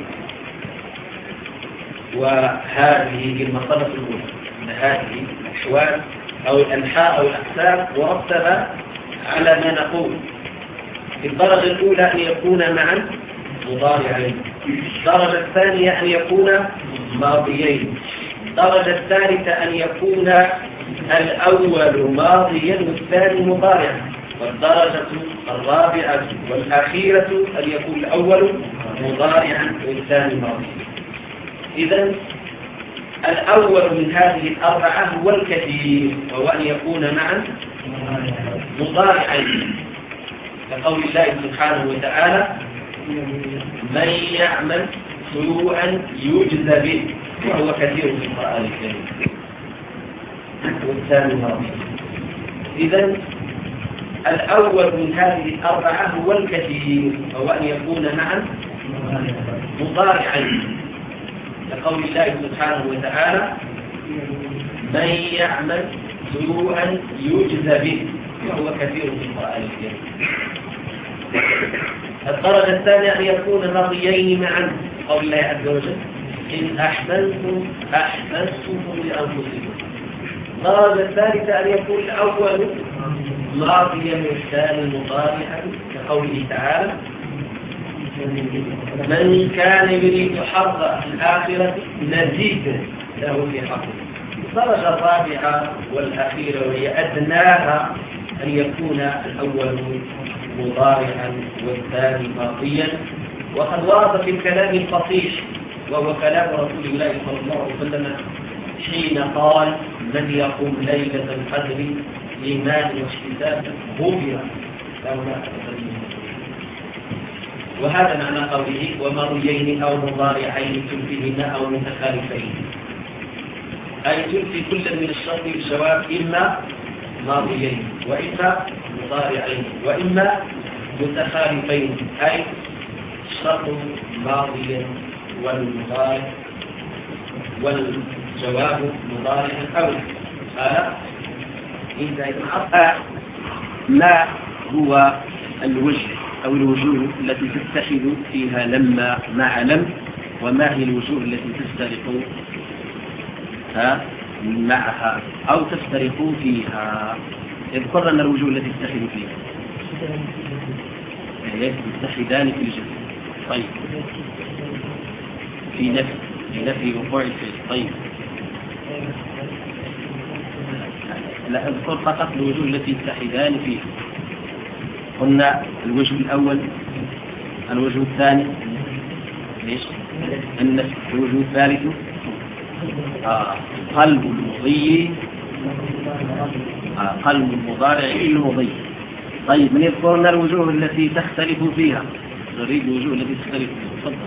وهذه المرتبة الأولى. هذه الأحوال أو الأنحاء أو الأقسام مرتبة على ما نقول. الدرجة الأولى أن يكون معا مضارعين، الدرجة الثانية أن يكون ماضيين، الدرجة الثالثة أن يكون الأول ماضيا والثاني مضارعا، والدرجة الرابعة والأخيرة أن يكون الأول مضارعا والثاني ماضيا. إذن الأول من هذه الأربعة هو الكثير، وهو أن يكون معا مضارعين، كقول الله سبحانه وتعالى من يعمل سوءا يجزى به، وهو كثير في القرآن الكريم، والثاني ماضي. إذن الأول من هذه الأربعة هو الكثير، وهو أن يكون معا مضارعين، كقول الله سبحانه وتعالى من يعمل سوءا يجزى به، وهو كثير في القرآن الكريم. الدرجة الثانية أن يكون ماضيين معا، قول الله عز وجل إن أحسنتم أحسنتم لأنفسكم. الدرجة الثالثة أن يكون الأول ماضيا والثاني مضارعا، كقوله تعالى من كان يريد حظ الآخرة نزيد له في حظه. الدرجة الرابعة والأخيرة وهي أدناها أن يكون الأول مضارعا والثاني ماضيا. وقد ورد في الكلام الفصيح وهو كلام رسول الله صلى الله عليه وسلم حين قال من يقوم ليلة القدر إيمان واحتساب غفر له ما تقدم. وهذا معنى قوله وماضيين أو مضارعين تنفيهما أو متخالفين، أي تنفي كل من الشرط والجواب إما ماضيين وإما مضارعين وإما متخالفين، أي الشرط ماضيا والمضارع والجواب مضارعا أو قال إذا انحط ما هو الوجه أو الوجوه التي تتحد فيها لما مع لم، وما هي الوجوه التي تفترق ها معها أو تفترقوا فيها. اذكر لنا الوجوه التي تتحد فيها. يتحدان في الجسم. طيب في نفي في نفي وقوع الفعل. طيب لا اذكر فقط الوجوه التي تتحدان فيها. قلنا الوجه الأول، الوجه الثاني ليش النفي، الوجه الثالث آه. قلب المضي آه. قلب المضارع المضي. طيب من يذكرنا الوجوه التي تختلف فيها؟ نريد الوجوه التي تختلف فيها. تفضل.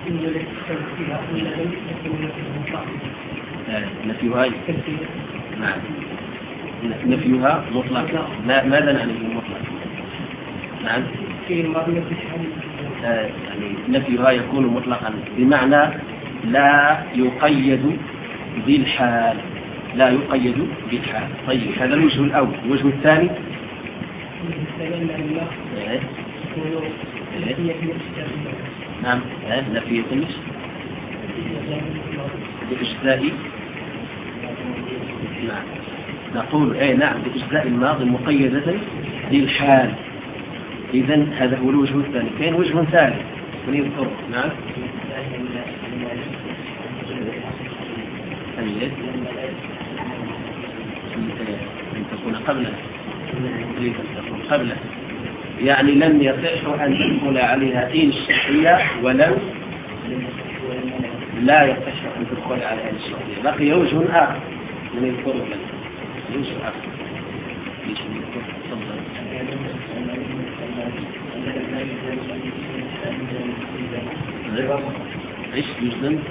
نفيها نعم نفيها مطلق. ماذا نعني بالمطلق؟ نعم آه. يعني نفيها يكون مطلقا بمعنى لا يقيد بالحال، لا يقيد بالحال. طيب هذا الوجه الأول. الوجه الثاني إيه؟ إيه؟ نعم نفي النفس بإجزاء نعم نقول ايه نعم بإجزاء الماضي مقيدة بالحال. إذن هذا هو الوجه الثاني. كاين وجه ثالث من يذكر. نعم أن تكون قبله تريد أن تكون قبله يعني لم يصح أن تدخل عليها إن الشرطية ولم لا يصح أن تدخل عليها إن الشرطية. بقي وجه آخر من يذكر لنا وجه آخر. ايش يجزم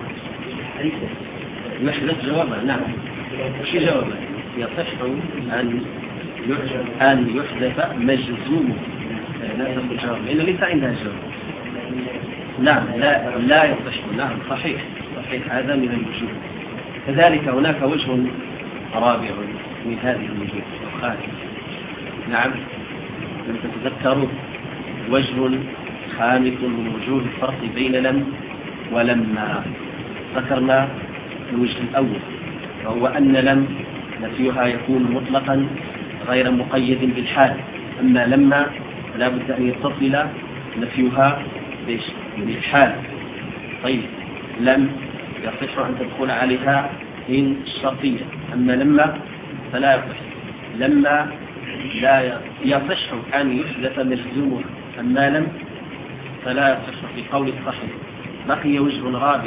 يحدث جوابا. نعم شي جوابا يصح ان ان يحدث مجزوم. لا تقول جواب لان ليس عندها جواب. نعم لا لا يصح. نعم صحيح صحيح هذا من الوجوه. كذلك هناك وجه رابع من هذه الوجوه الخارج. نعم لم تتذكروا وجه خامس من وجوه الفرق بين لم ولما. ذكرنا الوجه الأول وهو أن لم نفيها يكون مطلقا غير مقيد بالحال، أما لما لا بد أن يتصل نفيها بالحال. طيب لم يصح أن تدخل عليها إن الشرطية، أما لما فلا يصح. لما لا يصح أن يحدث مجزومها، أما لم فلا يصح في قول الصحيح. بقي وجه رابع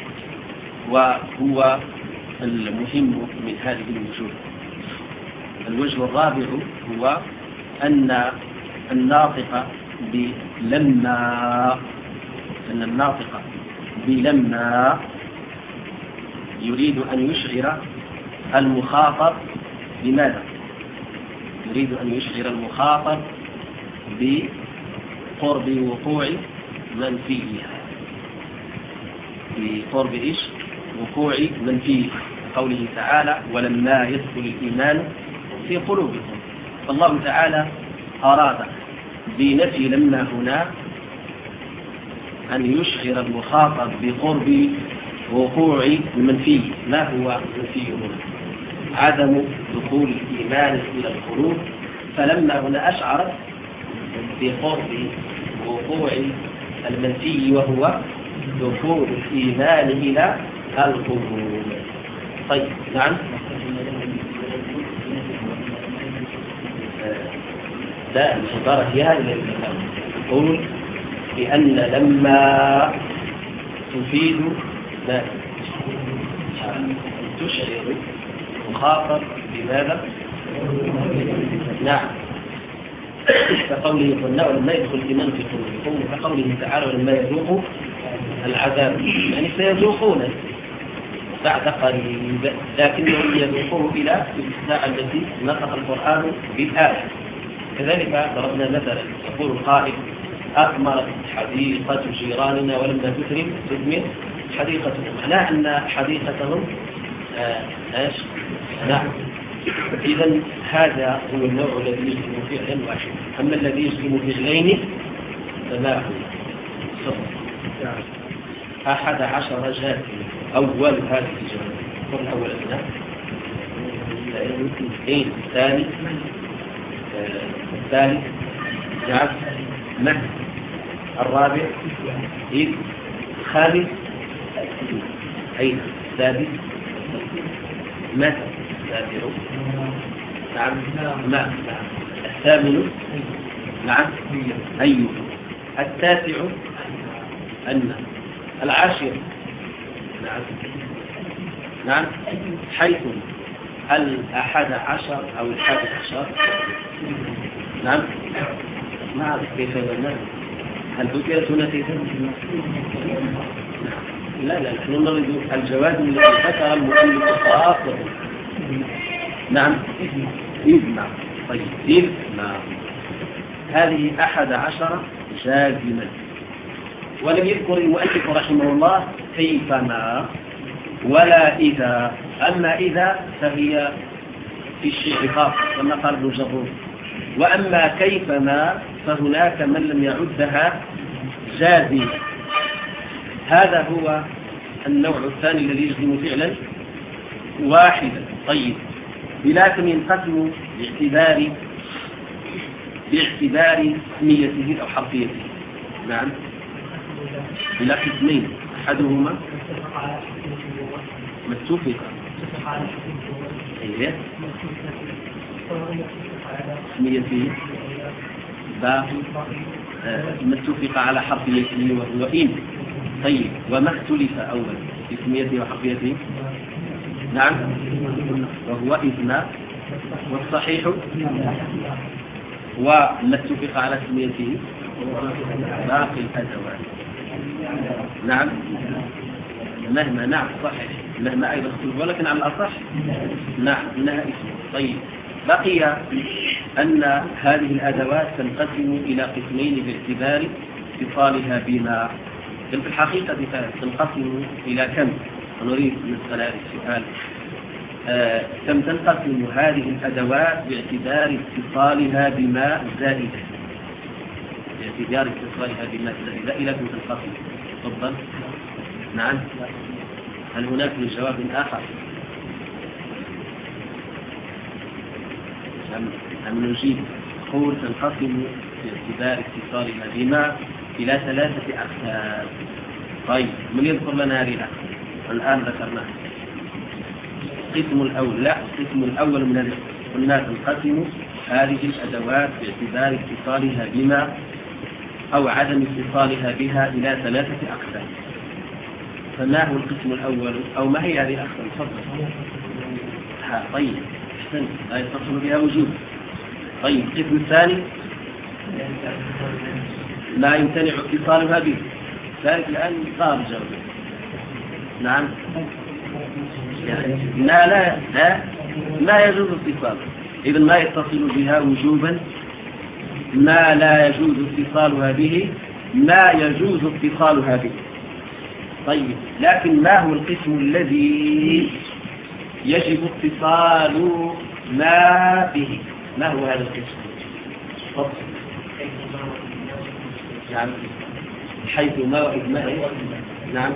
وهو المهم من هذه الوجوه. الوجه الرابع هو أن الناطق بلما أن الناطق بلما يريد أن يشعر المخاطب بماذا؟ يريد أن يشعر المخاطب بقرب وقوع منفيها، بقرب إيش؟ وقوع منفيه. قوله تعالى ولما يدخل الإيمان في قلوبكم. فالله تعالى أراد بنفي لما هنا أن يشعر المخاطب بقرب وقوع المنفي. ما هو المنفي هنا؟ عدم دخول الإيمان إلى القلوب. فلما هنا أشعرت بقرب وقوع المنفي وهو دخول الإيمان إلى القلوب. طيب نعم لا العبارة هي هذه تقول بأن لما تفيد ما تشعر مخاطب بماذا؟ نعم كقوله قلنا ولما يدخل الإيمان في قلوبكم، وكقوله تعالى ولما يذوقوا العذاب، يعني سيذوقون بعد قريب، لكنهم يذوقوا إلى الساعة التي نطق القرآن بالآية. كذلك ضربنا مثلا يقول القائل أثمرت حديقة جيراننا ولما تثمر تثمر حديقتهم، معناه أن حديقتهم ايش؟ نعم. إذا هذا هو النوع الذي يجزم فعلا واحدا. أما الذي يجزم فعلين فما هو صفر أحد عشر جاء أول هذه الجواب الأول أثناء اثنين الثاني الثالث نعم مه الرابع إذ الخامس أين السادس متى السابع نعم ما الثامن نعم أي التاسع أن العاشر نعم نعم حيث الأحد عشر أو الحادي عشر نعم ما أعرف كيف نعم هل ذكرت هنا كيف لا لا نحن نريد الجواز الذي ذكر المؤلف خاصة نعم إذ نعم طيب إذ نعم هذه أحد عشر جازما ولم يذكر المؤلف رحمه الله كيفما ولا إذا أما إذا فهي في الشيء خاص كما قال ابن جرور وأما كيفما فهناك من لم يعدها جازما هذا هو النوع الثاني الذي يجزم فعلا واحدا طيب ولكن ينقسم باعتبار باعتبار اسميته أو حرفيته نعم إلى قسمين أحدهما ما اتفق ايه اسميته باقي ما اتفق على حرفيته وهو إن طيب وما اختلف أولا اسميته وحرفيته نعم وهو إذن والصحيح وما اتفق على اسميته باقي الأدوات نعم مهما نعم صحيح مهما أيضا اختلف ولكن على الأصح نعم إنها اسم طيب بقي أن هذه الأدوات تنقسم إلى قسمين باعتبار اتصالها بما في الحقيقة تنقسم إلى كم نريد نسأل هذا السؤال آه كم تنقسم هذه الأدوات باعتبار اتصالها بما زائدة باعتبار اتصالها بما زائدة إلى كم تنقسم تفضل نعم هل هناك من جواب آخر أم نجيب قول تنقسم باعتبار اتصالها بما إلى ثلاثة أقسام طيب من يذكر لنا هذه الأقسام الآن ذكرناها القسم الأول لا القسم الأول من هذه قلنا تنقسم هذه الأدوات باعتبار اتصالها بما أو عدم اتصالها بها إلى ثلاثة أقسام فما هو القسم الأول أو ما هي هذه الأقسام تفضل ها طيب احسن لا يتصل بها وجود طيب القسم الثاني لا يمتنع اتصالها به ذلك الآن صار جواب نعم يعني لا لا لا لا يجوز اتصال إذا ما يتصل بها وجوبا ما لا يجوز اتصالها به ما يجوز اتصالها به طيب لكن ما هو القسم الذي يجب اتصال ما به ما هو هذا القسم فضل نعم حيث ما وإدماء نعم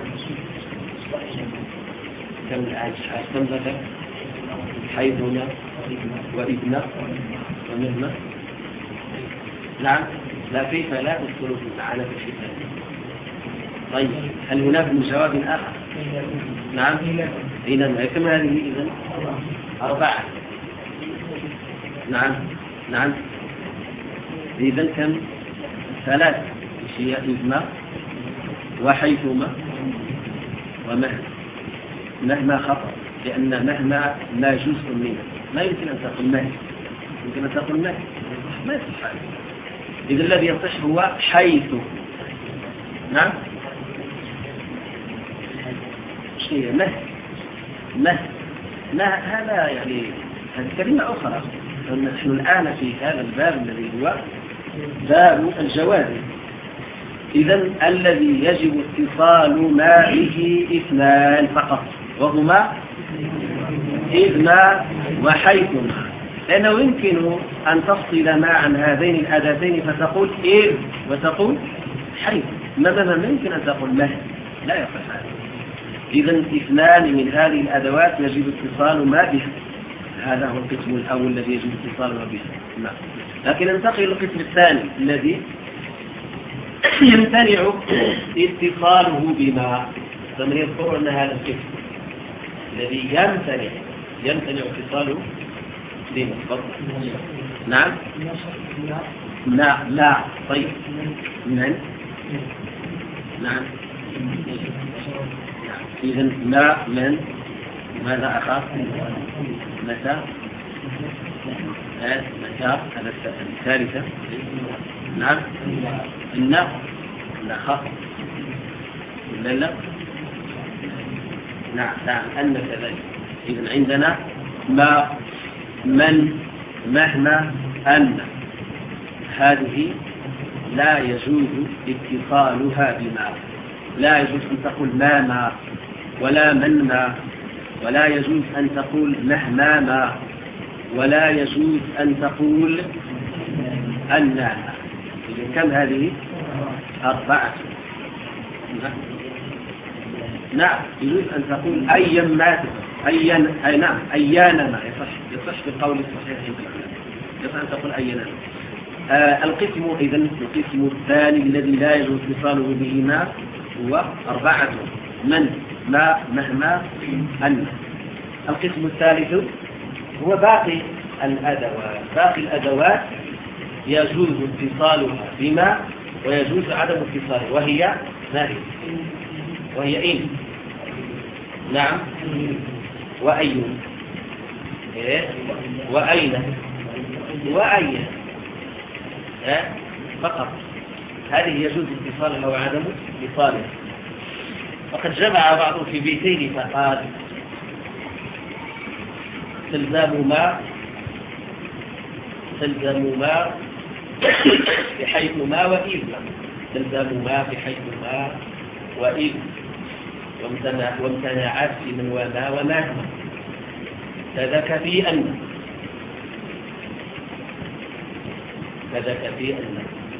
كم كم ذكر حيث ما وإدماء ومهما نعم لا كيف لا تدخل في المعاني في الكتاب طيب هل هناك من جواب آخر نعم إذن كم هذه إذن أربعة نعم نعم إذن كم ثلاث هي إذن وحيثما ومهما مهما خطأ لأن مهما لا جزء منها ما يمكن أن تقول مهما يمكن أن تقول مهما ما يصح إذا الذي يصح هو حيث نعم شيء مه مه مه هذا يعني هذه كلمة أخرى نحن الآن في هذا الباب الذي هو باب الجواز إذن الذي يجب اتصال ما به اثنان فقط وهما إذن وحيثما لأنه يمكن أن تفصل ما عن هذين الأداتين فتقول إذ وتقول حيث ما ما يمكن أن تقول مه لا يصح هذا إذا اثنان من هذه الأدوات يجب اتصال ما بها. هذا هو القسم الأول الذي يجب اتصال ما بها. نعم. لكن ننتقل للقسم الثاني الذي يمتنع اتصاله بما. فمن يذكر أن هذا القسم الذي يمتنع يمتنع اتصاله بما. نعم. لا لا طيب. من نعم. إذا لا من ماذا أخاف متى متى هذا الثالثة. نعم. إن لا خاف لا لا نعم نعم أن كذلك. إذا عندنا ما من مهما أن هذه لا يجوز اتصالها بما. لا يجوز أن تقول ما ما ولا من ما، ولا يجوز أن تقول مهما ما، ولا يجوز أن تقول أن. كم هذه؟ أربعة. نعم يجوز أن تقول أيا ما أيا أي نعم أيانا ما يصح يصح بالقول الصحيح يصح أن تقول أيانا. آه القسم إذن القسم الثاني الذي لا يجوز اتصاله بهما هو أربعة: من ما مهما أن. القسم الثالث هو باقي الأدوات. باقي الأدوات يجوز اتصالها بما ويجوز عدم اتصالها، وهي ما هي؟ وهي إن. نعم. وأي إيه؟ وأين وأين إيه؟ فقط هذه يجوز اتصالها وعدم اتصالها. وقد جمع بعضهم في بيتين فقال تلزم ما تلزم ما بحيث ما وإذ. تلزم ما بحيث ما وإذ وامتنع وامتنعت في من وما وما. كذاك في أن كذاك في أن.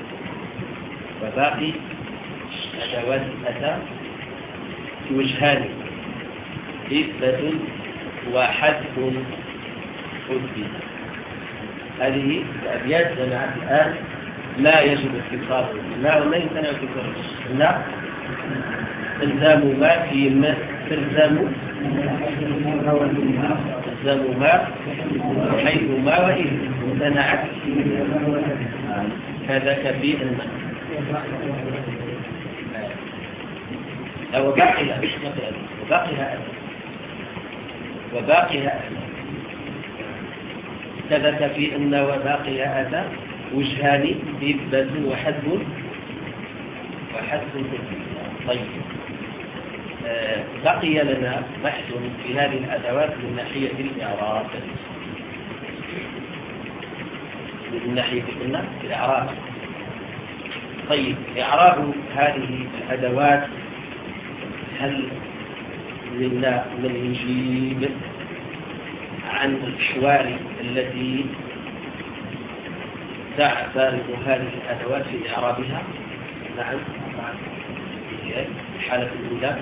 وباقي أدوات أتى وجهان: إثبات وحذف حذف. هذه الأبيات جمعت الآن لا يجب اتصاله لا ولا يمتنع اتصاله. لا تلزم ما في ما تلزم تلزم ما حيث ما وإذ امتنعت كذاك في أن. وباقيها وباقيها وباقيها كذاك في أن وباقيها أتى وجهان: إثبات وحذف وحذف. طيب آه بقي لنا بحث في هذه الأدوات من ناحية الإعراب. من ناحية قلنا الإعراب. طيب إعراب هذه الأدوات هل لله من يجيب عن الأحوال التي تعترض هذه الأدوات في إعرابها؟ نعم. الحالة الأولى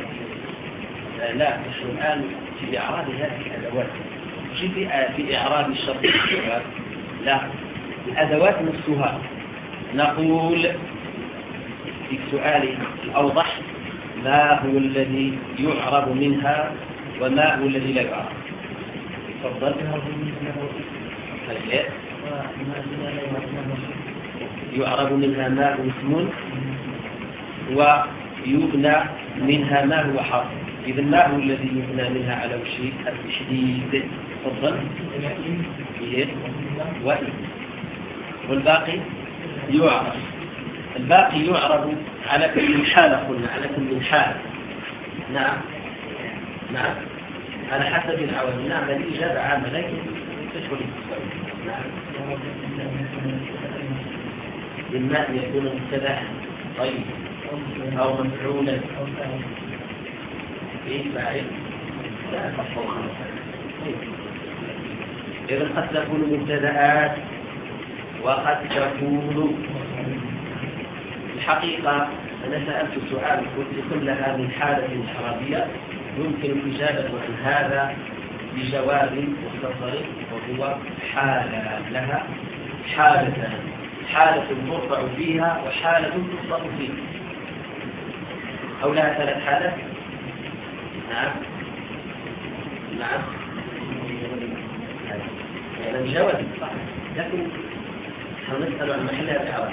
لا نحن الآن في إعراب هذه الأدوات في إعراب الشرط والجواب. لا الأدوات نفسها نقول في السؤال الأوضح ما هو الذي يعرب منها وما هو الذي لا يعرب. تفضل. يعرب منها ما هو اسم ويبنى منها ما هو حرف. إذا ما هو الذي يبنى منها على وجه التشديد؟ تفضل. وإن. والباقي يعرب. الباقي يعرب على كل حال. قلنا على كل حال. نعم نعم على حسب العوامل. نعم الإجابة عامة لكن تشغل التساوي. نعم. بالماء يكون مبتدأ طيب أو مفعولا إيه فاعل لا مفعول. إذا قد تكون مبتدأات وقد تكون الحقيقة أنا سألت سؤال قلت كل هذه حالة إعرابية يمكن الإجابة عن هذا بجواب مختصر، وهو حالة لها حالتان، حالة ترفع فيها وحالة تطلق فيها، أو لها ثلاث حالات. نعم نعم هذا الجواب صح، لكن نسأل عن محلها الإعراب.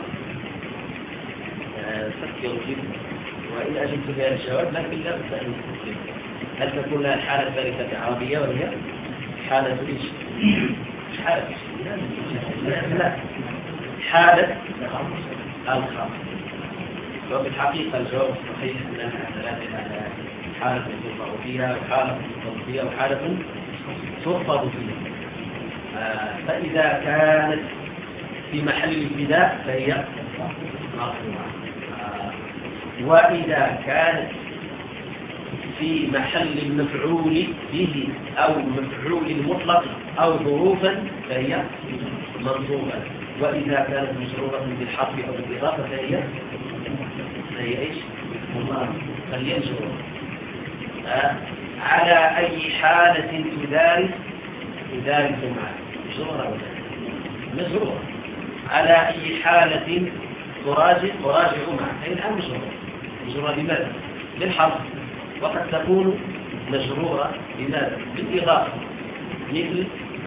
فكروا فيه وإن أجبت بها الجواب، لكن لا بد أن تفكر هل تكون لها حالة ثالثة عربية وهي حالة إيش؟ حالة لا حالة الخاص. وفي الحقيقة الجواب الصحيح أنها ثلاثة حالات، حالة ترفع فيها وحالة تخفض فيها وحالة تخفض فيها. آه فإذا كانت في محل الابتداء فهي مرفوعة، آه وإذا كانت في محل المفعول به أو مفعول مطلق أو ظروفا فهي منصوبة، وإذا كانت مجرورة بالحرف أو بالإضافة فهي فهي إيش؟ فهي مجرورة. آه على أي حالة تدارس تدارس معه مجرورة مجرورة على أي حالة تراجع تراجع معه، أي الآن مجرورة. مجرورة بماذا؟ بالحرف، وقد تكون مجرورة بماذا؟ بالإضافة، مثل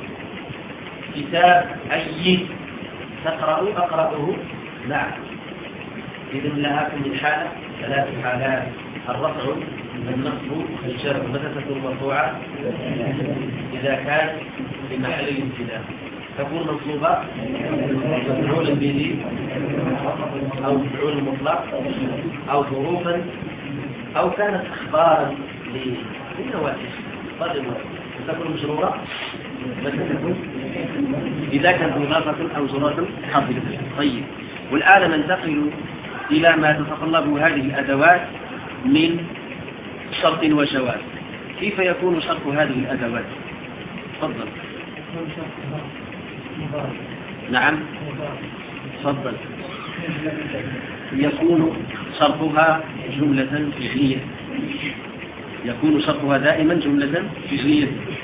كتاب أي تقرأ أقرأه. نعم، إذن لها من حالة ثلاث حالات: الرفع، النصب، الجر. متى تكون مرفوعة؟ إذا كان في محل الابتداء. تكون منصوبة مفعول به أو مفعول مطلق أو ظروفا، أو كانت أخبارا للنواتج. تكون مجرورة إذا كانت إضافة أو جرة حاضرة. طيب، والآن ننتقل إلى ما تتطلبه هذه الأدوات من شرط وجواز. كيف يكون شرط هذه الأدوات؟ تفضل. نعم تفضل. يكون شرطها جملة فعلية، يكون شرطها دائما جملة فعلية.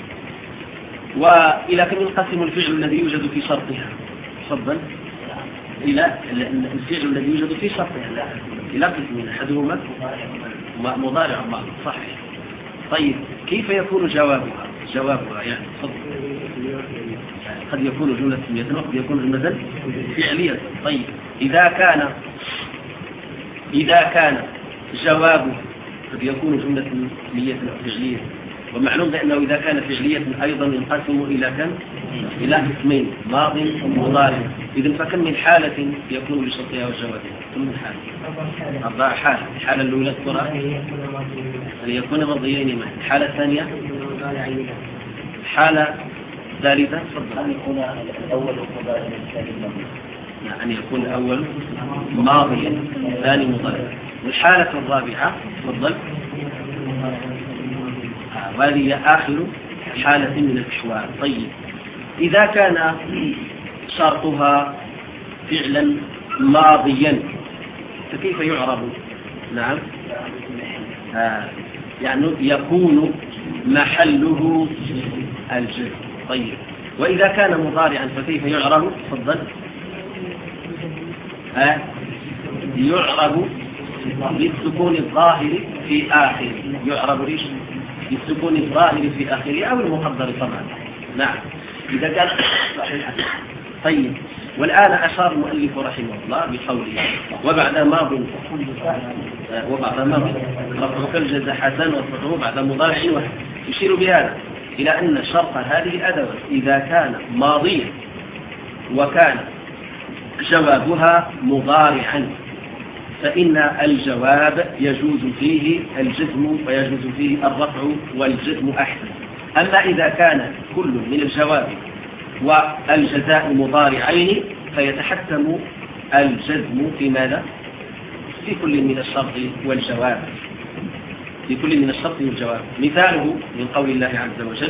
وإلى كم ينقسم الفعل الذي يوجد في شرطها؟ تفضل. إلى الفعل الذي يوجد في شرطها إلى قسمين: أحدهما مضارع الله. صح. طيب، كيف يكون جوابها؟ جوابها يعني تفضل. قد يكون جملة اسمية وقد يكون جملة فعلية. طيب، إذا كان إذا كان جوابه قد يكون جملة اسمية أو فعلية، ومعلوم بأنه إذا كان فعلية أيضا ينقسم إلى كم؟ إلى قسمين: ماض ومضارع. إذن فكم من حالة يكون لشرطها وجوابها؟ كم من حالة؟ أربع حالة. الحالة الأولى ترى أن يكون ماضيين معا. الحالة الثانية حالة ثالثة أن يكون الأول مضارعا الثاني ماضيا. أن يكون الأول ماضيا الثاني مضارعا. والحالة الرابعة تفضل، وهذه آخر حالة من الأحوال. طيب، إذا كان شرطها فعلا ماضيا فكيف يعرب؟ نعم، آه. يعني يكون محله الجر. طيب، وإذا كان مضارعا فكيف يعرب؟ تفضل. آه. يعرب بالسكون الظاهر في آخر. يعرب ليش؟ بالسكون الظاهر في آخره أو المقدر طبعا. نعم، إذا كان صحيحا. طيب، والآن أشار المؤلف رحمه الله بقوله: وبعد ماض وبعد ماض رفعك الجزء حسن ورفعه بعد مضارع واحد. يشير بهذا إلى أن شرط هذه الأدوات إذا كان ماضيا وكان جوابها مضارعا فإن الجواب يجوز فيه الجزم ويجوز فيه الرفع والجزم أحسن. أما إذا كان كل من الجواب والجزاء مضارعين فيتحتم الجزم في ماذا؟ في كل من الشرط والجواب. في كل من الشرط والجواب. مثاله من قول الله عز وجل: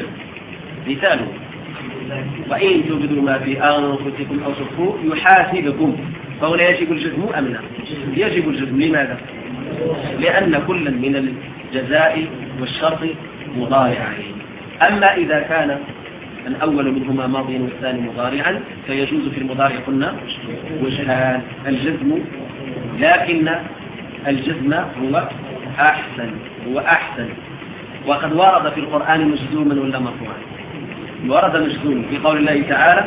مثاله: وإن تبدوا ما في أنفسكم أو تخفوه يحاسبكم فهنا يجب الجزم أم لا؟ يجب الجزم. لماذا؟ لأن كل من الجزاء والشرط مضارعين. أما إذا كان الأول منهما ماضيا والثاني مضارعا فيجوز في المضارع قلنا وجهان الجزم، لكن الجزم هو أحسن هو أحسن وقد ورد في القرآن مجزوما ولا مرفوعا؟ ورد مجزوما في قول الله تعالى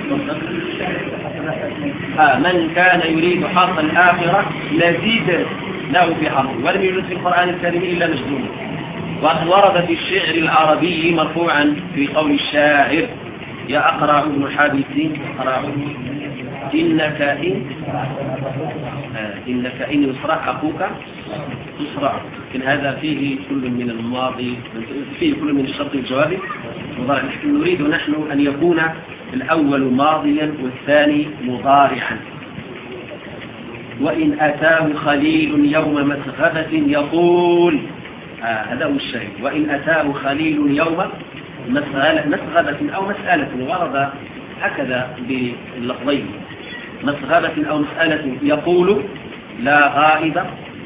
آه من كان يريد حرث الآخرة نزيد له في حرثه، ولم يوجد في القرآن الكريم إلا مجزوما. وقد ورد في الشعر العربي مرفوعا في قول الشاعر يا أقرع ابن حابس أقرع إنك إن آه إنك إن يصرع أخوك يصرع. لكن هذا فيه كل من الماضي فيه كل من الشرط والجواب مضارع. نحن نريد نحن أن يكون الأول ماضيا والثاني مضارعا. وإن أتاه خليل يوم مسغبة يقول آه هذا هو الشيء. وإن أتاه خليل يوم مسغبة أو مسألة ورد هكذا باللفظين مسغبة أو مسألة يقول لا غائب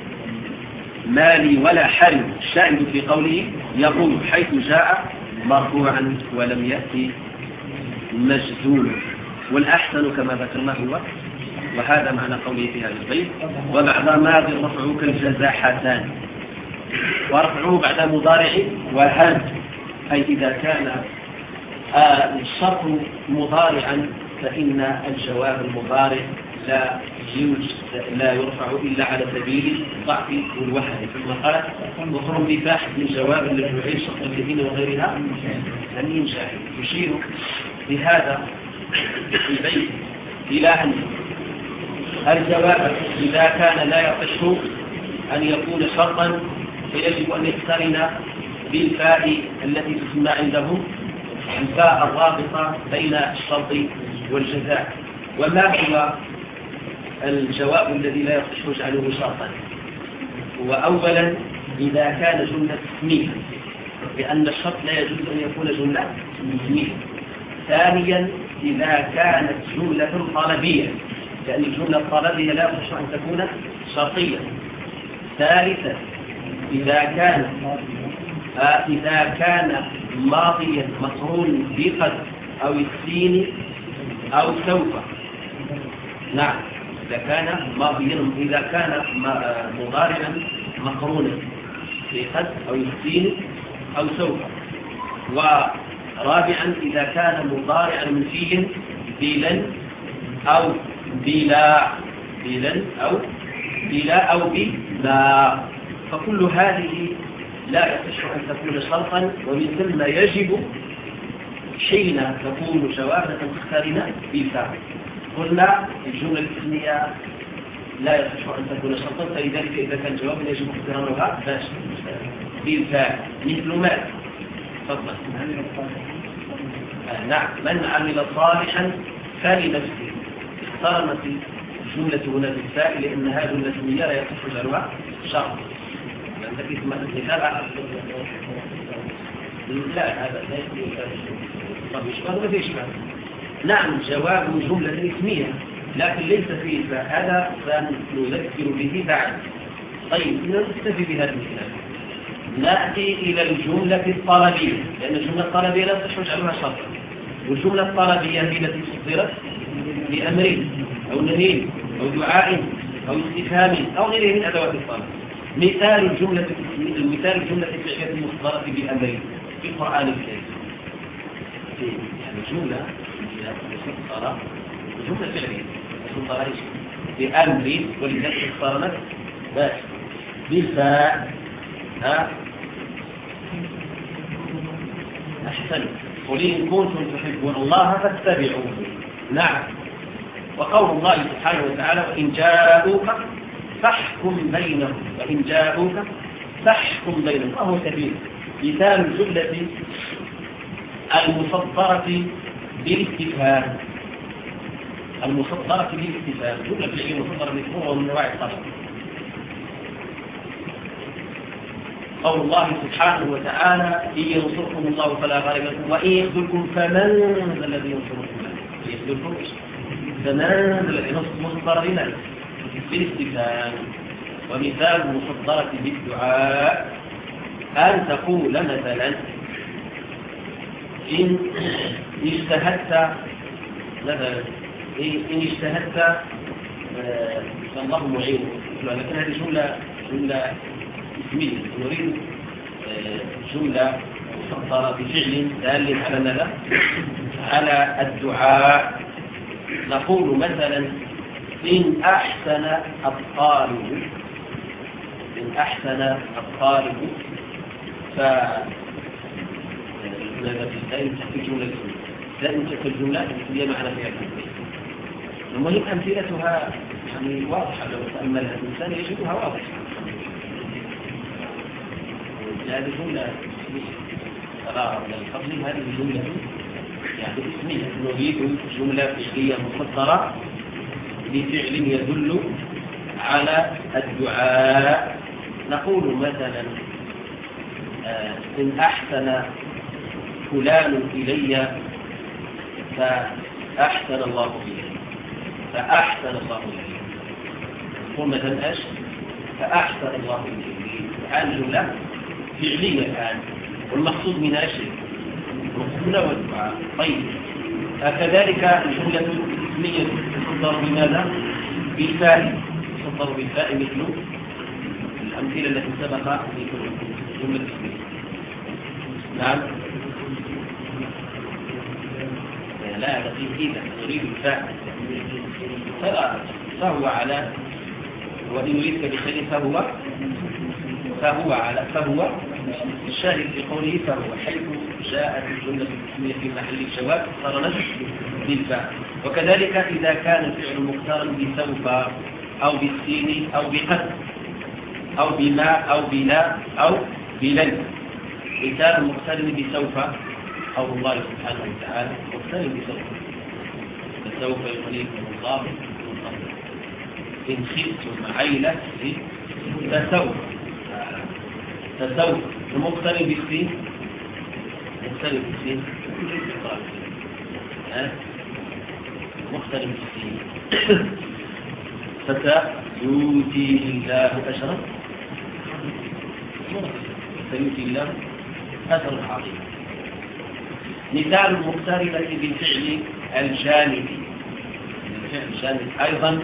مالي ولا حرم. الشاهد في قوله يقول حيث جاء مرفوعا ولم يأتي مجزوما. والأحسن كما ذكرناه هو وهذا معنى قوله في هذا البيت وبعد ماضي رفعه كالجزاحتان ورفعه بعد مضارع وهل، أي إذا كان آه الشرط مضارعا فإن الجواب المضارع لا لا يرفع إلا على سبيل الضعف والوهن. ثم قال وخرم بفاحة من جواب للرعيل شرط الذين وغيرها لم ينجح. يشير بهذا البيت إلى أن الجواب إذا كان لا يصح أن يكون شرطا فيجب أن يقترن بالفاء التي تسمى عندهم الفاء الرابطة بين الشرط والجزاء. وما هو الجواب الذي لا يصح جعله شرطا؟ وأولا إذا كان جملة اسمية لأن الشرط لا يجوز أن يكون جملة اسمية. ثانيا إذا كانت جملة طلبية لأن الجملة الطلبية لا يصح أن تكون شرطية. ثالثا إذا كان آه إذا كان ماضيا مقرون بقد أو السين أو سوف. نعم إذا كان ماضيا إذا كان مضارعا مقرونا بقد أو السين أو سوف. ورابعا إذا كان مضارعا من فيه بلا أو بلا بلا أو بلا أو بلا. فكل هذه لا يصح أن تكون شرطا ومن ثم يجب حين تكون جوابا تقترن بالفاء. قلنا الجملة الاسمية لا يصح أن تكون شرطا فلذلك إذا كان جوابا يجب اقترانها بالفاء مثل ما تفضل. آه نعم من عمل صالحا فلنفسه اقترنت الجملة هنا بالفاء لأنها جملة اسمية لا يصح جعلها شرط. لا هذا لا طب يشبه ولا يشبه؟ نعم جواب جملة اسمية لكن ليس فيه هذا سنذكر به بعد. طيب نستفي بهذا المثال. نأتي إلى الجملة الطلبية لأن الجملة الطلبية لا تصح جعلها شرطا والجملة الطلبية هي التي صدرت بأمر أو نهي أو دعاء أو استفهام أو غيره من أدوات الطلب. مثال الجملة المثال الجملة الفعلية المصدرة بأمر في القرآن الكريم يعني جملة مصدرة جملة فعلية مصدرة بأمر ولذلك اقترنت بس بالفاء. ها أحسن قل إن كنتم تحبون الله فاتبعوه. نعم. وقول الله سبحانه وتعالى وإن جاءوك فاحكم بينهم وإن جاءوك فاحكم بينهم وهو كبير. مثال الجملة المصدرة بالاستفهام المصدرة بالاستفهام جملة فعلية مصدرة بالاستفهام ومن نوع الطلب. قول الله سبحانه وتعالى إن ينصركم الله فلا غالب لكم وإن يخذلكم فمن ذا الذي ينصركم؟ يخذلكم تنازل النص مصدرين بالاستفهام. ومثال المصدرة بالدعاء أن تقول مثلا إن اجتهدت مثلا إن اجتهدت فالله معين، لكن هذه جملة جملة اسمية، نريد جملة مصدرة بفعل دال على ماذا؟ على الدعاء. نقول مثلا إن أحسن الطالب إن أحسن الطالب ف دائما تحكي الجملة دائما تحكي الجملة هي معنى فيها الجملة. المهم أمثلتها يعني واضحة، لو تأملها الإنسان يجدها واضحة. هذه جملة صراحة من الفضل، هذه جملة يعني اسمية، نريد جملة فعلية مفسرة بفعل يدل على الدعاء. نقول مثلا إن أحسن فلان إلي فأحسن الله إليه فأحسن الله إليه ثم مثلا أش فأحسن الله إليه. الآن جملة فعلية الآن، والمقصود من أش المقصود والدعاء. طيب كذلك الجملة الاسمية تصدر بماذا؟ بالفاء، تصدر بالفاء مثل الأمثلة التي سبق في الجملة الاسمية. نعم لا دقيق إذا نريد الفاء فهو على، وإن يريدك بخير فهو فهو على فهو الشاهد في قوله فهو، حيث جاءت الجملة الاسمية في محل الجواب اقترنت بالفاء. وكذلك إذا كان الفعل مقترن بسوف أو بالسين أو بقد أو بما أو بلا أو بلن. مثال مقترن بسوف قول الله سبحانه وتعالى مقترن بسوف، فسوف يغنيكم الله من فضله إن خفتم عيلة فسوف فسوف. المقترن بالسين مقترن بالسين مقترن بالسين فسيؤتيه الله أجرا سيؤتي الله أجرا عظيما. مثال المقترنة بالفعل الجانبي، الفعل الجانبي أيضا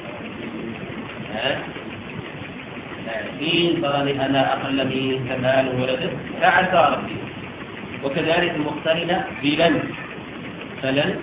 إن تراني أنا أقل من كمال ولد فعسى ربي. وكذلك المقترنة بلن فلن.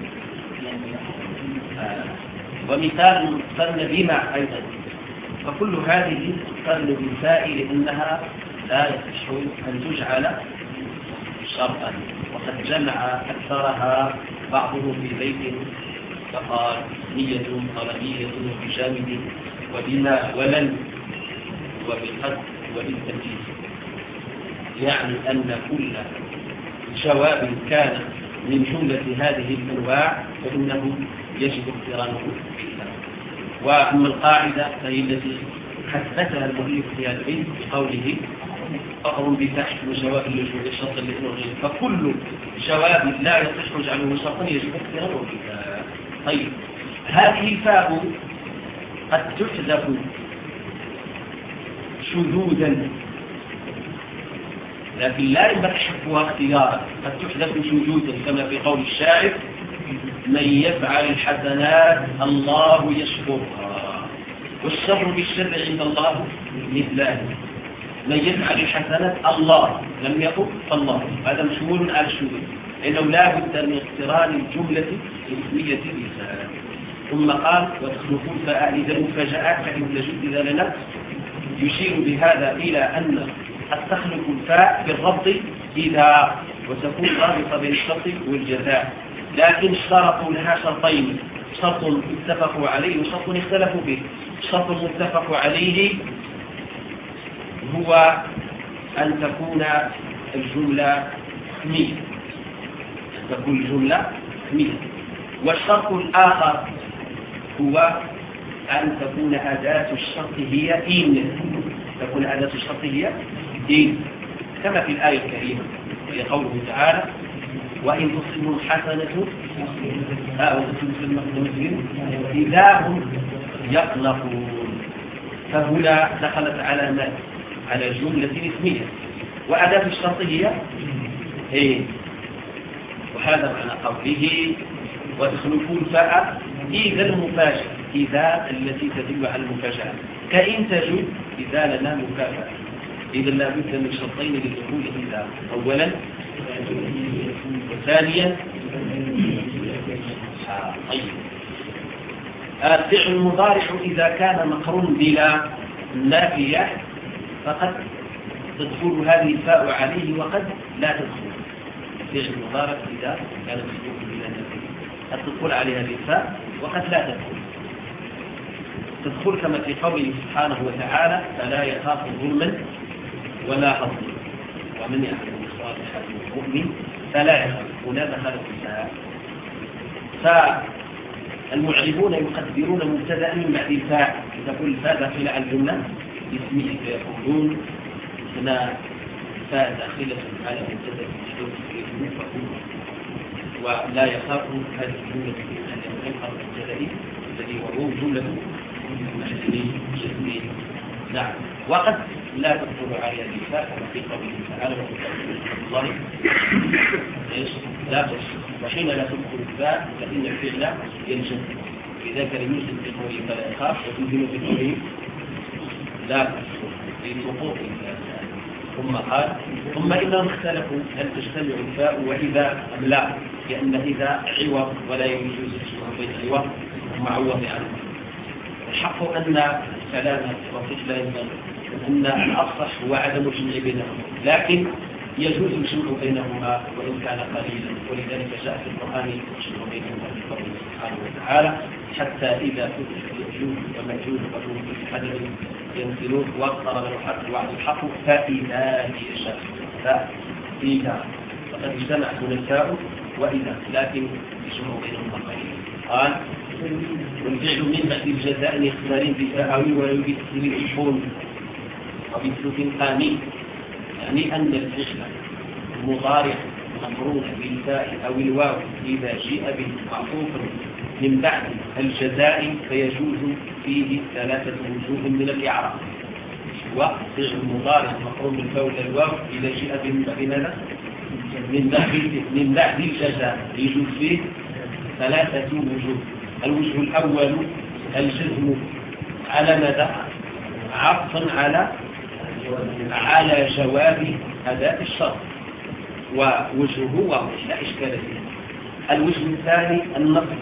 ومثال المقترنة بما أيضا، فكل هذه تقترن بالفاء لأنها لا يصح أن تجعل شرطا. وقد جمع أكثرها بعضهم في بيت فقال نية طلبية وبجامد وبما ولن وبقد وبالتمييز، يعني أن كل جواب كان من جملة هذه الأنواع فإنه يجب اقترانه بالفاء. وأما القاعدة فهي التي حثتها المؤلف في هذا البيت بقوله فقر بتحت وجواب اللجوء الشرط الاثنين، فكل جواب لا يصح جعله شرطا يجب اقترانه بالفاء. طيب هذه الفاء قد تحذف شذوذا، لكن لا ينبغي حذفها اختيارا، قد تحذف شذوذا كما في قول الشاعر من يفعل الحسنات الله يشكرها والشر بالشر عند الله مثله. من يفعل الحسنات الله لم يقل الله، هذا مشمول على الشذوذ لأنه لا بد من اقتران الجملة الاسمية بالفاء. ثم قال وتخلفون فاء إذا المفاجآت فإن تجد إذا لنا يشير بهذا إلى أن قد تخلق الفاء بالربط إذا وتكون رابطة بين الشرط والجزاء، لكن اشترطوا لها شرطين، شرط اتفقوا عليه وشرط اختلفوا به. الشرط المتفق عليه هو أن تكون الجملة اسمية، أن تكون الجملة اسمية. والشرط الآخر هو أن تكون أداة الشرط هي إن، تكون أداة الشرط هي إن، كما في الآية الكريمة في قوله تعالى وإن تصبهم حسنة ها وتسلسل المخلوقين إذا هم يقلقون. فهنا دخلت علامات على جملة اسمية وأداة الشرطية إيه، وهذا معنى قوله وتخلفوا الفاء إذا المفاجأة، إذا التي تدل على المفاجأة كإن تجد إذا لنا مكافأة. إذا لا بد من شرطين لدخول إذا، أولا وثانيا طيب. الفعل المضارع إذا كان مقرون بلا نافية فقد تدخل هذه الفاء عليه وقد لا تدخل. الفعل المضارع إذا كان مقرون بلا نافية قد تدخل عليه هذه الفاء وقد لا تدخل. تدخل كما في قوله سبحانه وتعالى فلا يخاف ظلما ولا هضما ومن يعمل الصالحات المؤمن فلا يخاف. هنا دخلت الفاء. فالمعربون يقدرون مبتدا من بعد الفاء، تقول الفاء داخله على الجمله اسميه فيقولون هنا فاء داخله على مبتدا محذوف ولا يخاف هذه الجمله في الحرف الابتدائي الذي هو جمله جسمي. نعم. وقد لا تدخل على الفاء كما في قوله تعالى الله ايش لا تدخل. وحين لا تدخل الفاء فإن الفعل ينجم. إذا كان يوجد في قوله فلا يخاف وتنزل في قوله لا تدخل لسقوط الفاء. ثم قال ثم إنهم اختلفوا هل تجتمع الفاء وإذا أم لا، لأن إذا عوض ولا يجوز الجمع بين عوض ومعوض عنه. الحق أن كلام وفقه أن الأصح هو عدم الجمع بينهما، لكن يجوز الجمع بينهما وإن كان قليلا. ولذلك جاء في القرآن الجمع بينهما في قوله سبحانه وتعالى حتى إذا فتحت يأجوج ومأجوج وهم في حدث ينزلون واقترب الوعد الحق فإذا هي شاء فإذا فقد اجتمعت من الفاء وإذا، لكن الجمع بينهما قليلا. قال والفعل من بعد الجزاء يختارين بفاء ويبتل الحون وبسلوك قاني، يعني أن الفعل المضارع مقرون بالفاء أو الواو إذا جاء به معطوف من بعد الجزاء فيجوز فيه ثلاثة وجوه من الإعراب. وفعل المضارع مقرون بالفاء والواو إذا جاء به من بعد ماذا؟ من بعد من بعد الجزاء يجوز فيه ثلاثة وجوه. الوجه الأول الجزم على ماذا؟ عطفا على على جواب أداة الشرط، ووجهه واضح لا إشكال فيه. الوجه الثاني النصب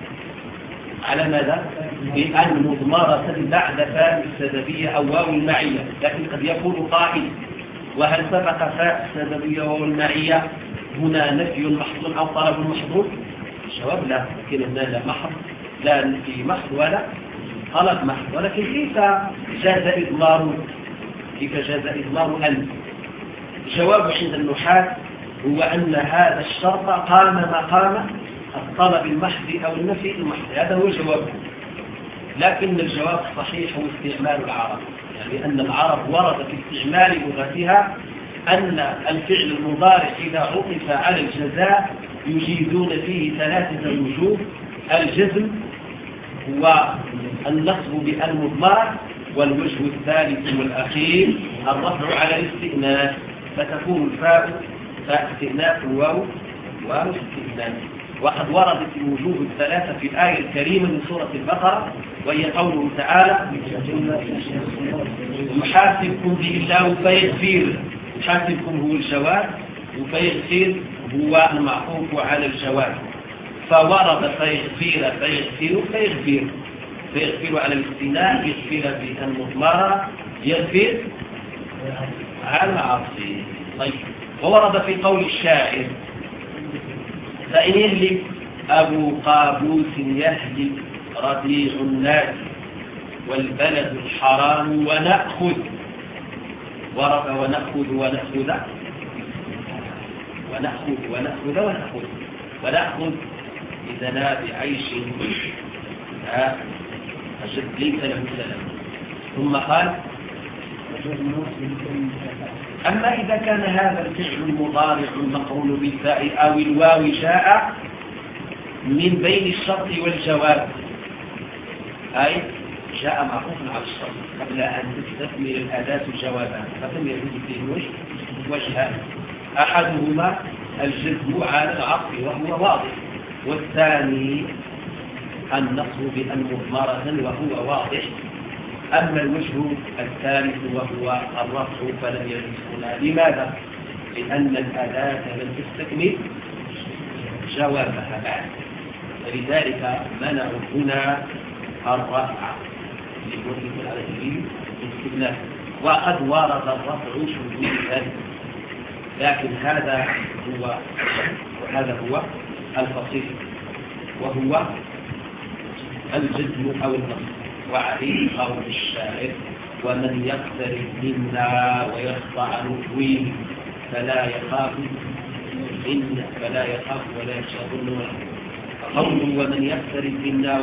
على ماذا؟ بأن مضمرة بعد فاء السببية أو واو المعية، لكن قد يكون قائل وهل سبق فاء السببية وواو المعية هنا نفي محض أو طلب محضور؟ الجواب لا، لكن هنا لا محض لا نفي محض ولا طلب محض. ولكن كيف جاز إضمار كيف جاز إضمار أن؟ الجواب عند النحاة هو أن هذا الشرط قام مقام الطلب المحض أو النفي المحض، هذا هو الجواب. لكن الجواب الصحيح هو استعمال العرب، يعني أن العرب ورد في استعمال لغتها أن الفعل المضارع إذا عطف على الجزاء يجيزون فيه ثلاثة وجوه: الجزم والنصب بالمضمر، والوجه الثالث والأخير الرفع على الاستئناف، فتكون الفاء فاء استئناف الواو واو استئناف. وقد وردت الوجوه الثلاثة في الآية الكريمة من سورة البقرة، وهي قوله تعالى: يحاسبكم به الله فيغفر. يحاسبكم هو الجواب، وفيغفر هو المعطوف على الجواب. فورد فيغفر فيغفر فيغفر فيغفر على الاستئناف، يغفر بالمضمرة، يغفر على العطف. طيب، وورد في قول الشاعر: فإن يهلك أبو قابوس يهلك رضيع الناس والبلد الحرام ونأخذ. ورد ونأخذ ونأخذ ونأخذ ونأخذ ونأخذ ونأخذ إذا لا بعيش أشد ليس له سلام. ثم قال: أما إذا كان هذا الفعل المضارع المقرون بالفاء أو الواو جاء من بين الشرط والجواب، أي جاء معطوفا على الشرط قبل أن تستكمل الأداة جوابا، فلم يجوز فيه وجه وجهان، أحدهما الجزم على العطف وهو واضح، والثاني النصب بأن مضمرة وهو واضح. أما الوجه الثالث وهو الرفع فلم يجوز هنا. لماذا؟ لأن الأداة لم تستكمل جوابها بعد، فلذلك منعوا هنا الرفع للوجه على سبيل الاستثناء. وقد ورد الرفع شذوذا، لكن هذا هو وهذا هو الفصيل، وهو الجزم أو النصب. وعليه قول الشاعر: ومن يقترب منا ويخضع نحويه فلا يخاف منا فلا يخاف ولا يشغل. قول ومن يقترب منا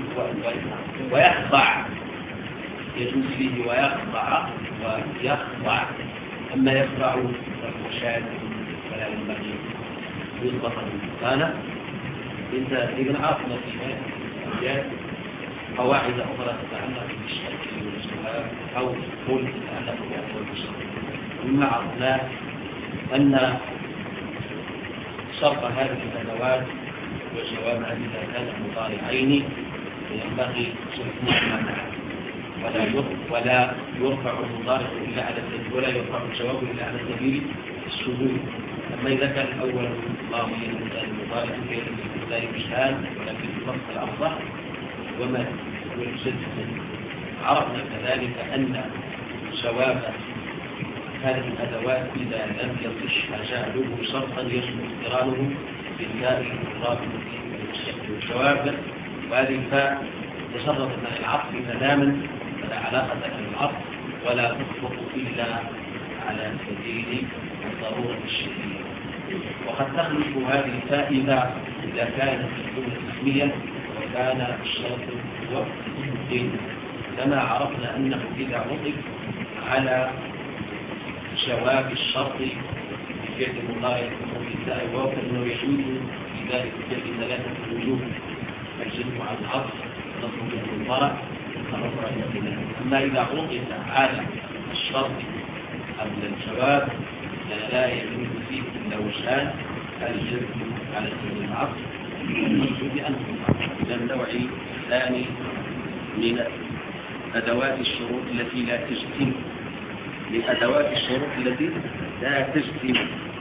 ويخضع يجوز فيه ويخضع ويخضع. أما يخضع فهو شاعر فلا ينبغي يضبط المكانة. انت ابن عاصمة في قواعد أخرى تتعلق بالشرك والجواب أو قول تتعلق بأمور الشرك. مما عرفناه أن شرط هذه الأدوات وجوابها إذا كان مضارعين ينبغي شرطهما معا، ولا ولا يرفع المضارع إلا على السبيل ولا يرفع الجواب إلا على سبيل الشذوذ. أما إذا كان الأول ماضيا والثاني مضارع فيكون ذلك إشهاد، ولكن الفرق الأفضل وما والجزم. عرفنا كذلك أن جواب هذه الأدوات إذا لم يصح جعله شرطا يجب اقترانه بالتاء الرابطة والجواب، وهذه الفاء تشرطت عن العطف تماما فلا علاقة للعطف ولا تطلق إلا على سبيل الضرورة الشديدة. وقد تخلف هذه الفاء إذا كانت الجملة اسمية وكان الشرط هو الدين، كما عرفنا أنه إذا عطف على جواب الشرط بفعل مضارع وبالتاء الواو فإنه يجوز في ذلك الفعل ثلاثة وجوه: الجزم على العطف، نصب بالمضارع، الرفع الى. أما إذا عطف على الشرط قبل الجواب لا يجوز فيه إلا وجهان: الجزم على سبيل العطف والنصب بأنه من النوع الثاني من أدوات الشروط التي لا تجزم، لأدوات الشروط التي لا تجزم.